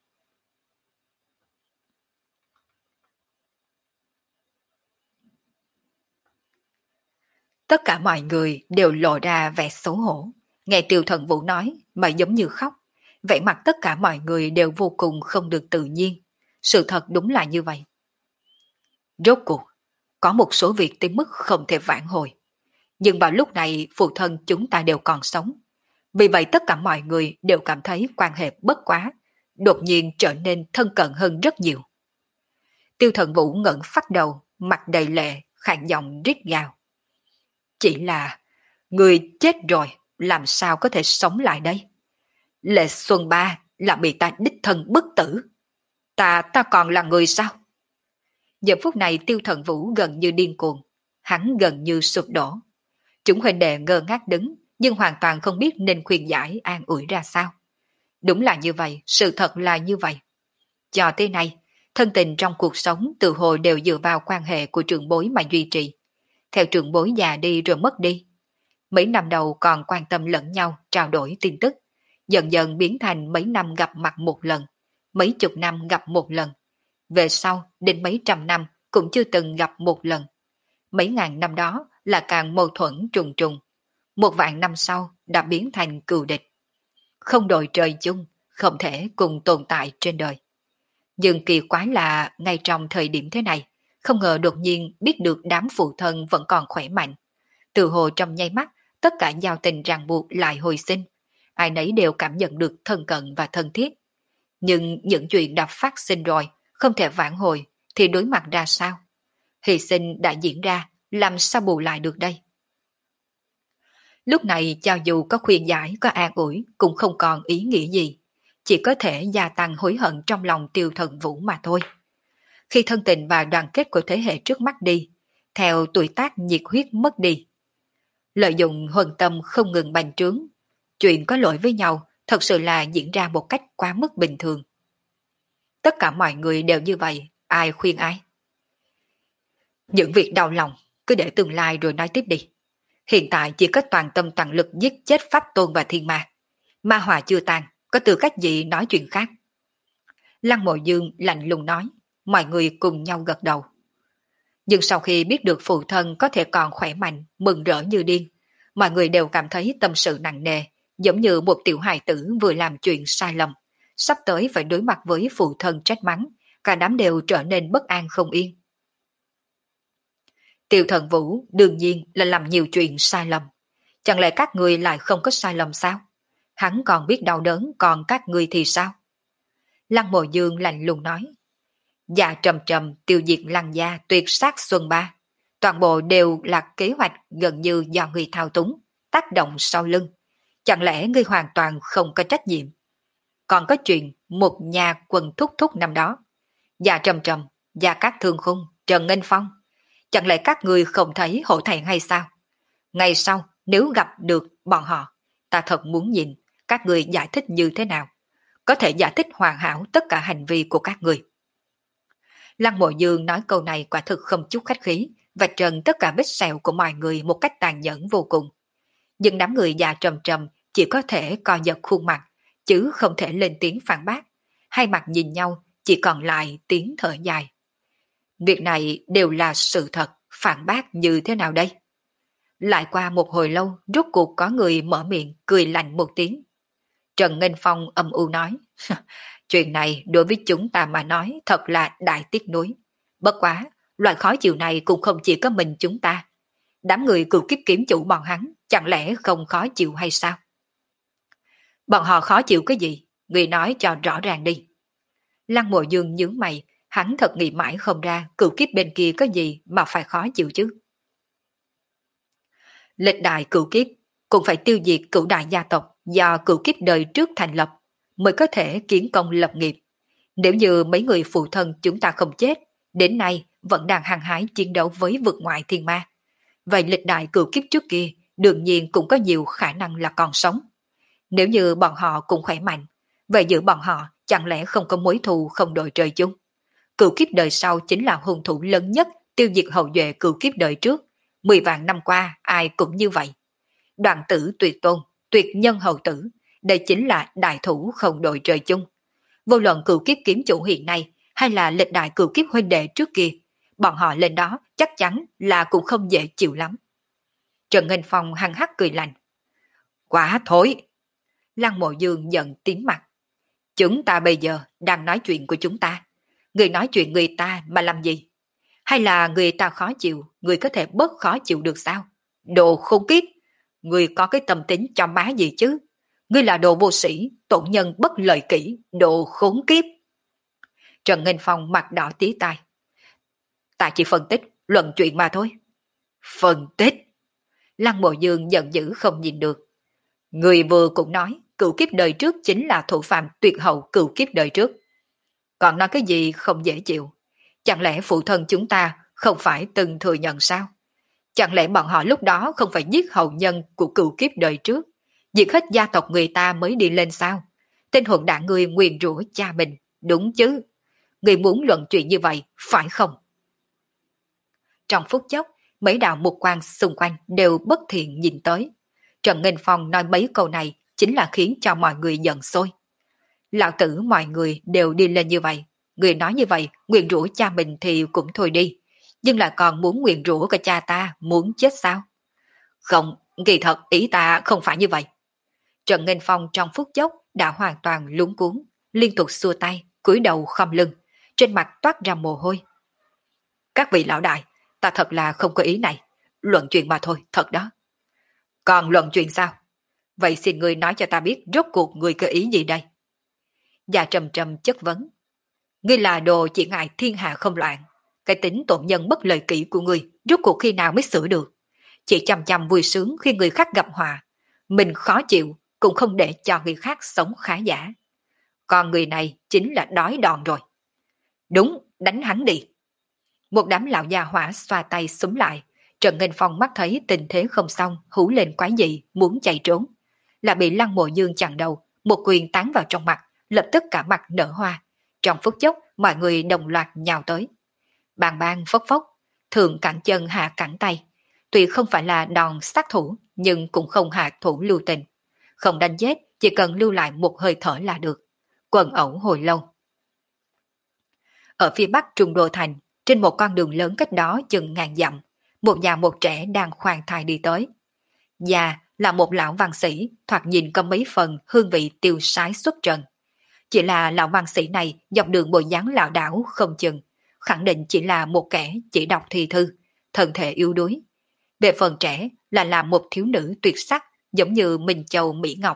Tất cả mọi người đều lộ ra vẻ xấu hổ. Nghe Tiêu Thần Vũ nói mà giống như khóc. Vẻ mặt tất cả mọi người đều vô cùng không được tự nhiên. Sự thật đúng là như vậy. Rốt cuộc, có một số việc tới mức không thể vãn hồi. Nhưng vào lúc này phụ thân chúng ta đều còn sống. Vì vậy tất cả mọi người đều cảm thấy quan hệ bất quá, đột nhiên trở nên thân cận hơn rất nhiều. Tiêu Thần Vũ ngẩng phát đầu, mặt đầy lệ, khàn giọng rít gào. Chỉ là, người chết rồi, làm sao có thể sống lại đây? Lệ Xuân Ba là bị ta đích thân bức tử. Ta, ta còn là người sao? Giờ phút này Tiêu Thần Vũ gần như điên cuồng, hắn gần như sụp đổ. Chúng huynh đệ ngơ ngác đứng, nhưng hoàn toàn không biết nên khuyên giải an ủi ra sao. Đúng là như vậy, sự thật là như vậy. Cho tới nay, thân tình trong cuộc sống từ hồi đều dựa vào quan hệ của trưởng bối mà duy trì. Theo trưởng bối già đi rồi mất đi. Mấy năm đầu còn quan tâm lẫn nhau, trao đổi tin tức. Dần dần biến thành mấy năm gặp mặt một lần, mấy chục năm gặp một lần. Về sau, đến mấy trăm năm cũng chưa từng gặp một lần. Mấy ngàn năm đó là càng mâu thuẫn trùng trùng. Một vạn năm sau đã biến thành cừu địch. Không đội trời chung, không thể cùng tồn tại trên đời. Nhưng kỳ quái là ngay trong thời điểm thế này, không ngờ đột nhiên biết được đám phụ thân vẫn còn khỏe mạnh. Từ hồ trong nháy mắt, tất cả giao tình ràng buộc lại hồi sinh. Ai nấy đều cảm nhận được thân cận và thân thiết. Nhưng những chuyện đã phát sinh rồi, không thể vãn hồi, thì đối mặt ra sao? Hy sinh đã diễn ra, làm sao bù lại được đây? Lúc này cho dù có khuyên giải, có an ủi, cũng không còn ý nghĩa gì. Chỉ có thể gia tăng hối hận trong lòng Tiêu Thần Vũ mà thôi. Khi thân tình và đoàn kết của thế hệ trước mắt đi, theo tuổi tác nhiệt huyết mất đi. Lợi dụng huân tâm không ngừng bành trướng, chuyện có lỗi với nhau thật sự là diễn ra một cách quá mức bình thường. Tất cả mọi người đều như vậy, ai khuyên ai? Những việc đau lòng, cứ để tương lai rồi nói tiếp đi. Hiện tại chỉ có toàn tâm toàn lực giết chết Pháp Tôn và Thiên Ma. Ma hòa chưa tan, có tư cách gì nói chuyện khác? Lăng Mộ Dương lạnh lùng nói, mọi người cùng nhau gật đầu. Nhưng sau khi biết được phụ thân có thể còn khỏe mạnh, mừng rỡ như điên, mọi người đều cảm thấy tâm sự nặng nề, giống như một tiểu hài tử vừa làm chuyện sai lầm, sắp tới phải đối mặt với phụ thân trách mắng, cả đám đều trở nên bất an không yên. Tiêu Thần Vũ đương nhiên là làm nhiều chuyện sai lầm. Chẳng lẽ các người lại không có sai lầm sao? Hắn còn biết đau đớn, còn các người thì sao? Lăng Mộ Dương lạnh lùng nói. Dạ trầm trầm tiêu diệt Lăng gia tuyệt sát Xuân Ba. Toàn bộ đều là kế hoạch gần như do người thao túng, tác động sau lưng. Chẳng lẽ ngươi hoàn toàn không có trách nhiệm? Còn có chuyện một nhà quần thúc thúc năm đó. Dạ trầm trầm, Gia Cát Thương Khung, Trần Nghênh Phong. Chẳng lẽ các người không thấy hổ thẹn hay sao? Ngày sau, nếu gặp được bọn họ, ta thật muốn nhìn các người giải thích như thế nào. Có thể giải thích hoàn hảo tất cả hành vi của các người. Lăng Mộ Dương nói câu này quả thực không chút khách khí, và trần tất cả vết sẹo của mọi người một cách tàn nhẫn vô cùng. Nhưng đám người già trầm trầm chỉ có thể co giật khuôn mặt, chứ không thể lên tiếng phản bác. Hai mặt nhìn nhau, chỉ còn lại tiếng thở dài. Việc này đều là sự thật, phản bác như thế nào đây? Lại qua một hồi lâu, rốt cuộc có người mở miệng, cười lạnh một tiếng. Trần Nghênh Phong âm u nói, chuyện này đối với chúng ta mà nói thật là đại tiếc nuối. Bất quá, loại khó chịu này cũng không chỉ có mình chúng ta. Đám người cựu kiếp kiếm chủ bọn hắn, chẳng lẽ không khó chịu hay sao? Bọn họ khó chịu cái gì? Người nói cho rõ ràng đi. Lăng Mộ Dương nhướng mày, hắn thật nghĩ mãi không ra cựu kiếp bên kia có gì mà phải khó chịu chứ. Lịch đại cựu kiếp cũng phải tiêu diệt cựu đại gia tộc do cựu kiếp đời trước thành lập mới có thể kiến công lập nghiệp. Nếu như mấy người phụ thân chúng ta không chết, đến nay vẫn đang hăng hái chiến đấu với vực ngoại thiên ma. Vậy lịch đại cựu kiếp trước kia đương nhiên cũng có nhiều khả năng là còn sống. Nếu như bọn họ cũng khỏe mạnh, vậy giữa bọn họ chẳng lẽ không có mối thù không đội trời chung? Cựu kiếp đời sau chính là hung thủ lớn nhất tiêu diệt hậu duệ cựu kiếp đời trước. Mười vạn năm qua ai cũng như vậy. Đoạn tử tuyệt tôn, tuyệt nhân hậu tử, đây chính là đại thủ không đội trời chung. Vô luận cựu kiếp kiếm chủ hiện nay hay là lịch đại cựu kiếp huynh đệ trước kia, bọn họ lên đó chắc chắn là cũng không dễ chịu lắm. Trần Nghênh Phong hăng hắc cười lạnh. Quá thối! Lăng Mộ Dương giận tím mặt. Chúng ta bây giờ đang nói chuyện của chúng ta. Người nói chuyện người ta mà làm gì? Hay là người ta khó chịu, người có thể bớt khó chịu được sao? Đồ khốn kiếp! Người có cái tâm tính cho má gì chứ? Ngươi là đồ vô sĩ, tổn nhân bất lợi kỹ, đồ khốn kiếp! Trần Nghênh Phong mặt đỏ tía tai. Ta chỉ phân tích, luận chuyện mà thôi. Phân tích? Lăng Mộ Dương giận dữ không nhìn được. Người vừa cũng nói, cựu kiếp đời trước chính là thủ phạm tuyệt hậu cựu kiếp đời trước. Còn nói cái gì không dễ chịu? Chẳng lẽ phụ thân chúng ta không phải từng thừa nhận sao? Chẳng lẽ bọn họ lúc đó không phải giết hậu nhân của cựu kiếp đời trước, diệt hết gia tộc người ta mới đi lên sao? Tên hồn đạn người nguyền rủa cha mình, đúng chứ? Người muốn luận chuyện như vậy, phải không? Trong phút chốc, mấy đạo mục quan xung quanh đều bất thiện nhìn tới. Trần Nghênh Phong nói mấy câu này chính là khiến cho mọi người giận sôi. Lão tử mọi người đều đi lên như vậy. Người nói như vậy, nguyền rủa cha mình thì cũng thôi đi. Nhưng lại còn muốn nguyền rủa của cha ta, muốn chết sao? Không, kỳ thật ý ta không phải như vậy. Trần Nghênh Phong trong phút chốc đã hoàn toàn lúng cuốn, liên tục xua tay, cúi đầu khom lưng, trên mặt toát ra mồ hôi. Các vị lão đại, ta thật là không có ý này. Luận chuyện mà thôi, thật đó. Còn luận chuyện sao? Vậy xin ngươi nói cho ta biết rốt cuộc ngươi có ý gì đây? Già trầm trầm chất vấn. Ngươi là đồ chỉ ngại thiên hạ không loạn. Cái tính tổn nhân bất lợi kỹ của ngươi rốt cuộc khi nào mới sửa được? Chỉ chăm chăm vui sướng khi người khác gặp họa. Mình khó chịu cũng không để cho người khác sống khá giả. Còn người này chính là đói đòn rồi. Đúng, đánh hắn đi. Một đám lão già hỏa xoa tay xúm lại. Trần Nghênh Phong mắt thấy tình thế không xong, hú lên quái dị, muốn chạy trốn. Là bị Lăng Mộ Dương chặn đầu, một quyền tán vào trong mặt, lập tức cả mặt nở hoa. Trong phút chốc, mọi người đồng loạt nhào tới. Bàng bang phốc phốc, thượng cẳng chân hạ cẳng tay. Tuy không phải là đòn sát thủ, nhưng cũng không hạ thủ lưu tình. Không đánh chết, chỉ cần lưu lại một hơi thở là được. Quần ẩu hồi lâu. Ở phía bắc Trung Đô Thành, trên một con đường lớn cách đó chừng ngàn dặm, một già một trẻ đang khoan thai đi tới. Già là một lão văn sĩ, thoạt nhìn có mấy phần hương vị tiêu sái xuất trần. Chỉ là lão văn sĩ này dọc đường bộ dáng lão đảo không chừng, khẳng định chỉ là một kẻ chỉ đọc thi thư, thân thể yếu đuối. Về phần trẻ là là một thiếu nữ tuyệt sắc, giống như Minh Châu Mỹ Ngọc.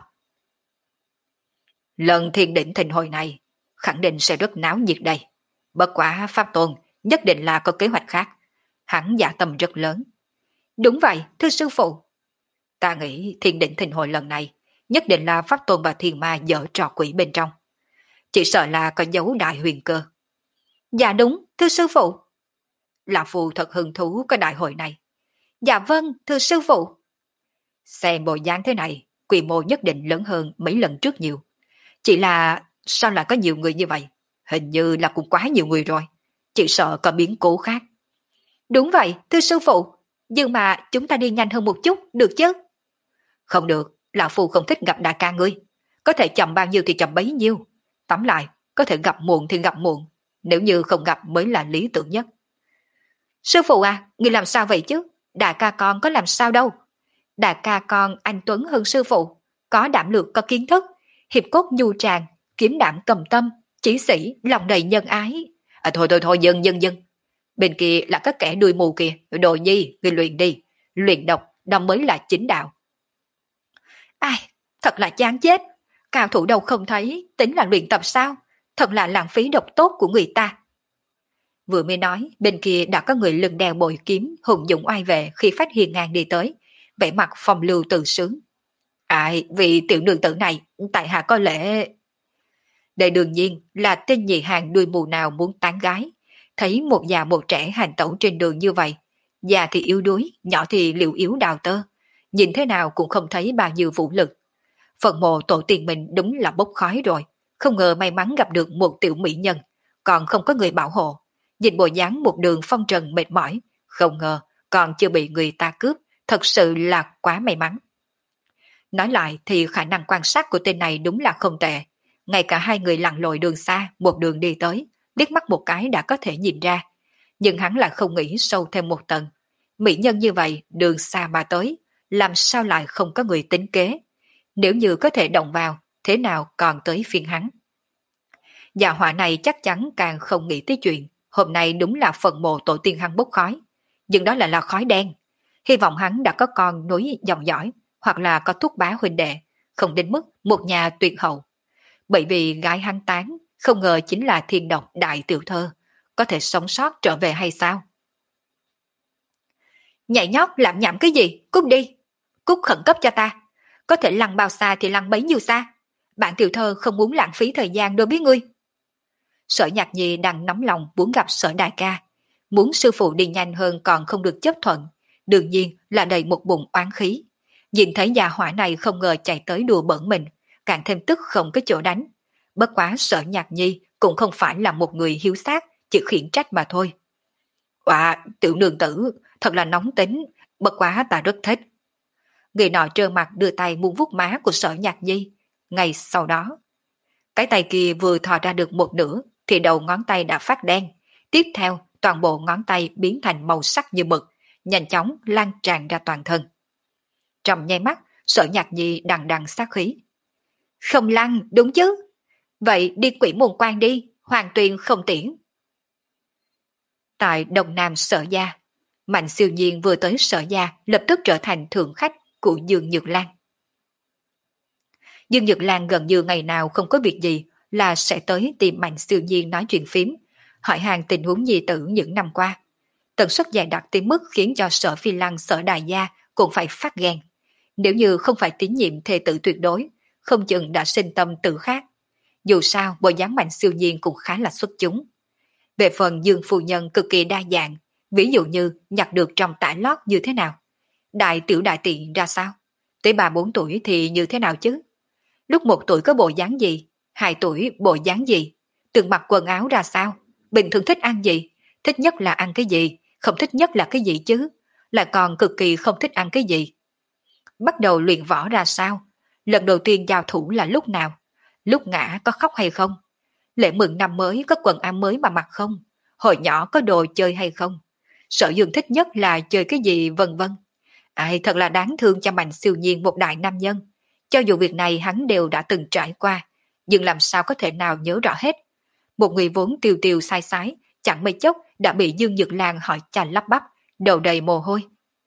Lần thiên đỉnh thịnh hội này, khẳng định sẽ rất náo nhiệt đây. Bất quá Pháp Tôn nhất định là có kế hoạch khác. Hắn dạ tâm rất lớn. Đúng vậy, thưa sư phụ. Ta nghĩ thiên đỉnh thịnh hội lần này nhất định là Pháp Tôn và Thiên Ma dở trò quỷ bên trong. Chỉ sợ là có dấu đại huyền cơ. Dạ đúng, thưa sư phụ. Lão Phu thật hứng thú cái đại hội này. Dạ vâng, thưa sư phụ. Xem bộ dáng thế này, quy mô nhất định lớn hơn mấy lần trước nhiều. Chỉ là sao lại có nhiều người như vậy? Hình như là cũng quá nhiều người rồi. Chỉ sợ có biến cố khác. Đúng vậy, thưa sư phụ. Nhưng mà chúng ta đi nhanh hơn một chút, được chứ? Không được, Lão Phu không thích gặp đại ca ngươi. Có thể chậm bao nhiêu thì chậm bấy nhiêu. Tóm lại, có thể gặp muộn thì gặp muộn. Nếu như không gặp mới là lý tưởng nhất. Sư phụ à, ngươi làm sao vậy chứ? Đại ca con có làm sao đâu. Đại ca con anh Tuấn hơn sư phụ. Có đảm lược, có kiến thức. Hiệp cốt nhu tràng, kiếm đảm cầm tâm, chỉ sĩ, lòng đầy nhân ái. À thôi thôi thôi, dừng dừng dừng. Bên kia là các kẻ đuôi mù kìa. Đồ nhi, ngươi luyện đi. Luyện độc, đó mới là chính đạo. Ai, thật là chán chết. Cao thủ đâu không thấy, tính là luyện tập sao? Thật là lãng phí độc tốt của người ta. Vừa mới nói, bên kia đã có người lưng đeo bội kiếm, hùng dũng oai vệ khi phát hiền ngang đi tới, vẻ mặt phong lưu tự sướng. Ai, vì tiểu nương tử này, tại hạ có lẽ... Đây đương nhiên là tên nhị hàng đuôi mù nào muốn tán gái. Thấy một già một trẻ hành tẩu trên đường như vậy, già thì yếu đuối, nhỏ thì liều yếu đào tơ. Nhìn thế nào cũng không thấy bao nhiêu vũ lực. Phần mộ tổ tiên mình đúng là bốc khói rồi. Không ngờ may mắn gặp được một tiểu mỹ nhân, còn không có người bảo hộ. Nhìn bộ dáng một đường phong trần mệt mỏi, không ngờ còn chưa bị người ta cướp, thật sự là quá may mắn. Nói lại thì khả năng quan sát của tên này đúng là không tệ. Ngay cả hai người lặn lội đường xa, một đường đi tới, liếc mắt một cái đã có thể nhìn ra. Nhưng hắn lại không nghĩ sâu thêm một tầng. Mỹ nhân như vậy, đường xa mà tới, làm sao lại không có người tính kế? Nếu như có thể động vào, thế nào còn tới phiên hắn? Gia hỏa này chắc chắn càng không nghĩ tới chuyện, hôm nay đúng là phần mộ tổ tiên hắn bốc khói. Nhưng đó là là khói đen. Hy vọng hắn đã có con nối dòng dõi, hoặc là có thúc bá huynh đệ, không đến mức một nhà tuyệt hậu. Bởi vì gái hắn tán, không ngờ chính là thiên độc đại tiểu thơ, có thể sống sót trở về hay sao? Nhảy nhót làm nhảm cái gì? Cút đi! Cút khẩn cấp cho ta! Có thể lăn bao xa thì lăn bấy nhiêu xa. Bạn tiểu thơ không muốn lãng phí thời gian đối với ngươi. Sở Nhạc Nhi đang nóng lòng muốn gặp Sở đại ca, muốn sư phụ đi nhanh hơn còn không được chấp thuận, đương nhiên là đầy một bụng oán khí. Nhìn thấy già hỏa này không ngờ chạy tới đùa bỡn mình, càng thêm tức không có chỗ đánh. Bất quá Sở Nhạc Nhi cũng không phải là một người hiếu sát, chỉ khiển trách mà thôi. Wow, tiểu nương tử, thật là nóng tính, bất quá ta rất thích. Người nọ trơ mặt đưa tay muốn vuốt má của Sở Nhạc Nhi. Ngay sau đó, cái tay kia vừa thò ra được một nửa, thì đầu ngón tay đã phát đen. Tiếp theo, toàn bộ ngón tay biến thành màu sắc như mực, nhanh chóng lan tràn ra toàn thân. Trong nháy mắt, Sở Nhạc Nhi đằng đằng sát khí. Không lăn, đúng chứ? Vậy đi Quỷ Môn Quan đi, Hoàng Tuyền không tiễn. Tại Đông Nam Sở Gia, Mạnh Siêu Nhiên vừa tới Sở Gia lập tức trở thành thượng khách của Dương Nhược Lan. Dương Nhược Lan gần như ngày nào không có việc gì là sẽ tới tìm Mạnh Siêu Nhiên nói chuyện phím, hỏi hàng tình huống nhi tử những năm qua. Tần suất dày đặc tới mức khiến cho Sở Phi Lăng Sở Đại Gia cũng phải phát ghen. Nếu như không phải tín nhiệm thê tử tuyệt đối, không chừng đã sinh tâm tự khác. Dù sao, bộ dáng Mạnh Siêu Nhiên cũng khá là xuất chúng. Về phần Dương phu nhân cực kỳ đa dạng, ví dụ như nhặt được trong tả lót như thế nào, đại tiểu đại tiện ra sao, tới ba bốn tuổi thì như thế nào chứ? Lúc một tuổi có bộ dáng gì, hai tuổi bộ dáng gì, từng mặc quần áo ra sao, bình thường thích ăn gì, thích nhất là ăn cái gì, không thích nhất là cái gì chứ, lại còn cực kỳ không thích ăn cái gì. Bắt đầu luyện võ ra sao, lần đầu tiên giao thủ là lúc nào, lúc ngã có khóc hay không, lễ mừng năm mới có quần áo mới mà mặc không, hồi nhỏ có đồ chơi hay không, Sở Dương thích nhất là chơi cái gì vân vân. Ai thật là đáng thương cho Mạnh Siêu Nhiên một đại nam nhân. Cho dù việc này hắn đều đã từng trải qua, nhưng làm sao có thể nào nhớ rõ hết. Một người vốn tiêu tiêu sai sái, chẳng mấy chốc đã bị Dương Nhược Lan hỏi chà lắp bắp, đầu đầy mồ hôi.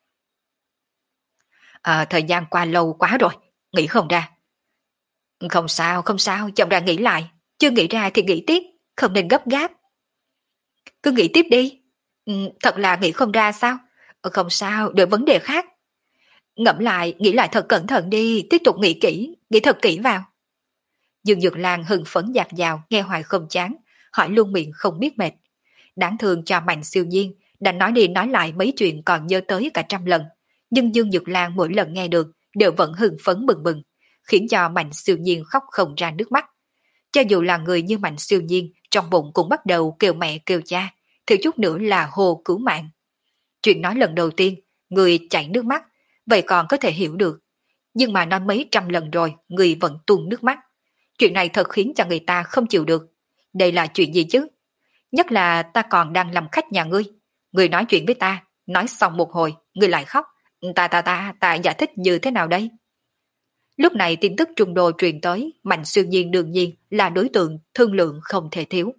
À, thời gian qua lâu quá rồi, nghĩ không ra. Không sao, không sao, chậm ra nghĩ lại. Chưa nghĩ ra thì nghĩ tiếp, không nên gấp gáp. Cứ nghĩ tiếp đi. Ừ, thật là nghĩ không ra sao? Không sao, đợi vấn đề khác. Ngẫm lại, nghĩ lại thật cẩn thận đi, tiếp tục nghĩ kỹ, nghĩ thật kỹ vào. Dương Nhược Lan hưng phấn dạt dào, nghe hoài không chán, hỏi luôn miệng không biết mệt. Đáng thương cho Mạnh Siêu Nhiên, đã nói đi nói lại mấy chuyện còn nhớ tới cả trăm lần. Nhưng Dương Nhược Lan mỗi lần nghe được, đều vẫn hưng phấn bừng bừng, khiến cho Mạnh Siêu Nhiên khóc không ra nước mắt. Cho dù là người như Mạnh Siêu Nhiên, trong bụng cũng bắt đầu kêu mẹ kêu cha, thiếu chút nữa là hô cứu mạng. Chuyện nói lần đầu tiên, người chảy nước mắt, vậy còn có thể hiểu được. Nhưng mà nói mấy trăm lần rồi, người vẫn tuôn nước mắt. Chuyện này thật khiến cho người ta không chịu được. Đây là chuyện gì chứ? Nhất là ta còn đang làm khách nhà ngươi. Ngươi nói chuyện với ta, nói xong một hồi, ngươi lại khóc. Ta ta ta, ta giải thích như thế nào đây? Lúc này tin tức trung đô truyền tới, Mạnh Siêu Nhiên đương nhiên là đối tượng thương lượng không thể thiếu.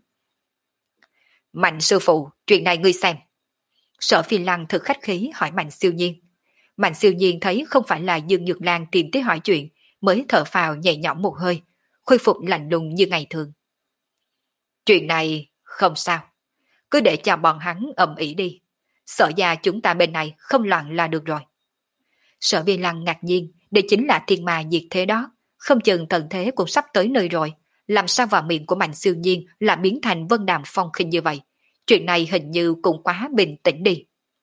Mạnh sư phụ, chuyện này ngươi xem. Sở Phi Lăng thực khách khí hỏi Mạnh Siêu Nhiên. Mạnh Siêu Nhiên thấy không phải là Dương Nhược Lan tìm tới hỏi chuyện, mới thở phào nhẹ nhõm một hơi, khôi phục lạnh lùng như ngày thường. Chuyện này không sao, cứ để cho bọn hắn ầm ĩ đi. Sở gia chúng ta bên này không loạn là được rồi. Sở Vi Lăng ngạc nhiên, đây chính là thiên ma diệt thế đó, không chừng tận thế cũng sắp tới nơi rồi. Làm sao vào miệng của Mạnh Siêu Nhiên là biến thành vân đàm phong khinh như vậy? Chuyện này hình như cũng quá bình tĩnh đi.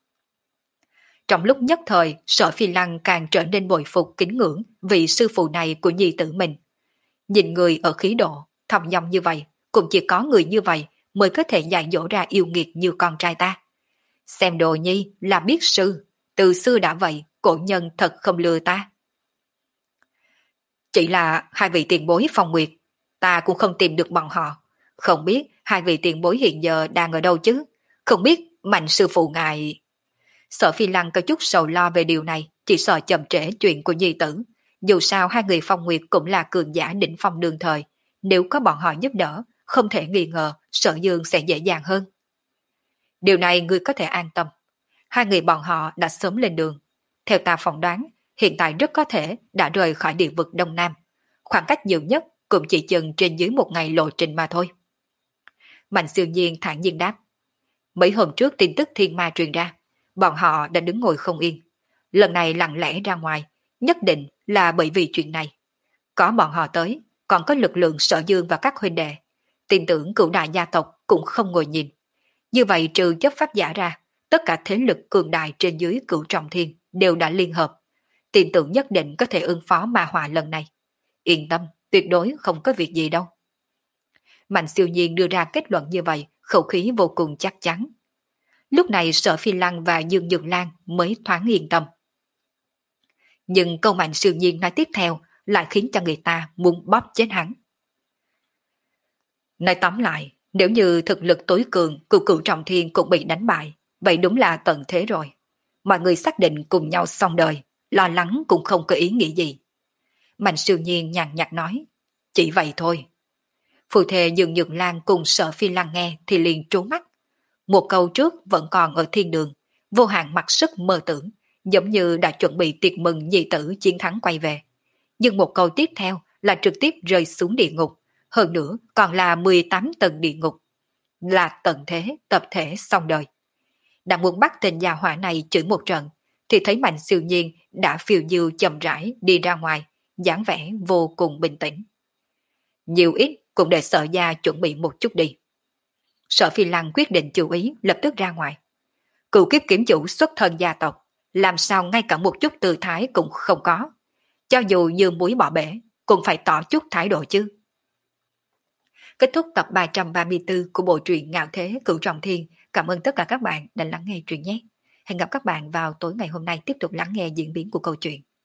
Trong lúc nhất thời, Sở Phi Lăng càng trở nên bội phục kính ngưỡng vị sư phụ này của nhi tử mình. Nhìn người ở khí độ, thong dong như vậy, cũng chỉ có người như vậy mới có thể dạy dỗ ra yêu nghiệt như con trai ta. Xem đồ nhi là biết sư, từ xưa đã vậy, cổ nhân thật không lừa ta. Chỉ là hai vị tiền bối Phong Nguyệt, ta cũng không tìm được bọn họ. Không biết hai vị tiền bối hiện giờ đang ở đâu chứ? Không biết Mạnh sư phụ ngài... Sở Phi Lăng có chút sầu lo về điều này, chỉ sợ chậm trễ chuyện của nhi tử. Dù sao hai người Phong Nguyệt cũng là cường giả đỉnh phong đương thời, nếu có bọn họ giúp đỡ, không thể nghi ngờ Sở Dương sẽ dễ dàng hơn. Điều này ngươi có thể an tâm. Hai người bọn họ đã sớm lên đường. Theo ta phỏng đoán, hiện tại rất có thể đã rời khỏi địa vực Đông Nam. Khoảng cách nhiều nhất cũng chỉ chừng trên dưới một ngày lộ trình mà thôi. Mạnh Siêu Nhiên thản nhiên đáp. Mấy hôm trước tin tức thiên ma truyền ra, bọn họ đã đứng ngồi không yên. Lần này lặng lẽ ra ngoài, nhất định là bởi vì chuyện này. Có bọn họ tới, còn có lực lượng Sở Dương và các huynh đệ. Tin tưởng cửu đại gia tộc cũng không ngồi nhìn. Như vậy trừ chấp pháp giả ra, tất cả thế lực cường đại trên dưới cửu trọng thiên đều đã liên hợp. Tin tưởng nhất định có thể ứng phó ma họa lần này. Yên tâm, tuyệt đối không có việc gì đâu. Mạnh Siêu Nhiên đưa ra kết luận như vậy, khẩu khí vô cùng chắc chắn. Lúc này Sở Phi Lăng và Dương Nhược Lan mới thoáng yên tâm. Nhưng câu Mạnh Siêu Nhiên nói tiếp theo lại khiến cho người ta muốn bóp chết hắn. Nói tóm lại, nếu như thực lực tối cường của cửu trọng thiên cũng bị đánh bại, vậy đúng là tận thế rồi. Mọi người xác định cùng nhau xong đời, lo lắng cũng không có ý nghĩ gì. Mạnh Siêu Nhiên nhàn nhạt nói, chỉ vậy thôi. Phù thề Dương Nhược Lan cùng Sở Phi Lăng nghe thì liền trố mắt. Một câu trước vẫn còn ở thiên đường, vô hạn mặc sức mơ tưởng, giống như đã chuẩn bị tiệc mừng nhi tử chiến thắng quay về. Nhưng một câu tiếp theo là trực tiếp rơi xuống địa ngục, hơn nữa còn là mười tám tầng địa ngục. Là tận thế, tập thể xong đời. Đang muốn bắt tên gia hỏa này chửi một trận, thì thấy Mạnh Siêu Nhiên đã phiêu diêu chậm rãi đi ra ngoài, dáng vẻ vô cùng bình tĩnh. Nhiều ít cũng để Sở gia chuẩn bị một chút đi. Sở Phi Lăng quyết định chú ý lập tức ra ngoài. Cựu kiếp kiếm chủ xuất thân gia tộc, làm sao ngay cả một chút tư thái cũng không có. Cho dù như muối bỏ bể, cũng phải tỏ chút thái độ chứ. Kết thúc tập ba trăm ba mươi tư của bộ truyện Ngạo Thế Cửu Trọng Thiên. Cảm ơn tất cả các bạn đã lắng nghe truyện nhé. Hẹn gặp các bạn vào tối ngày hôm nay tiếp tục lắng nghe diễn biến của câu chuyện.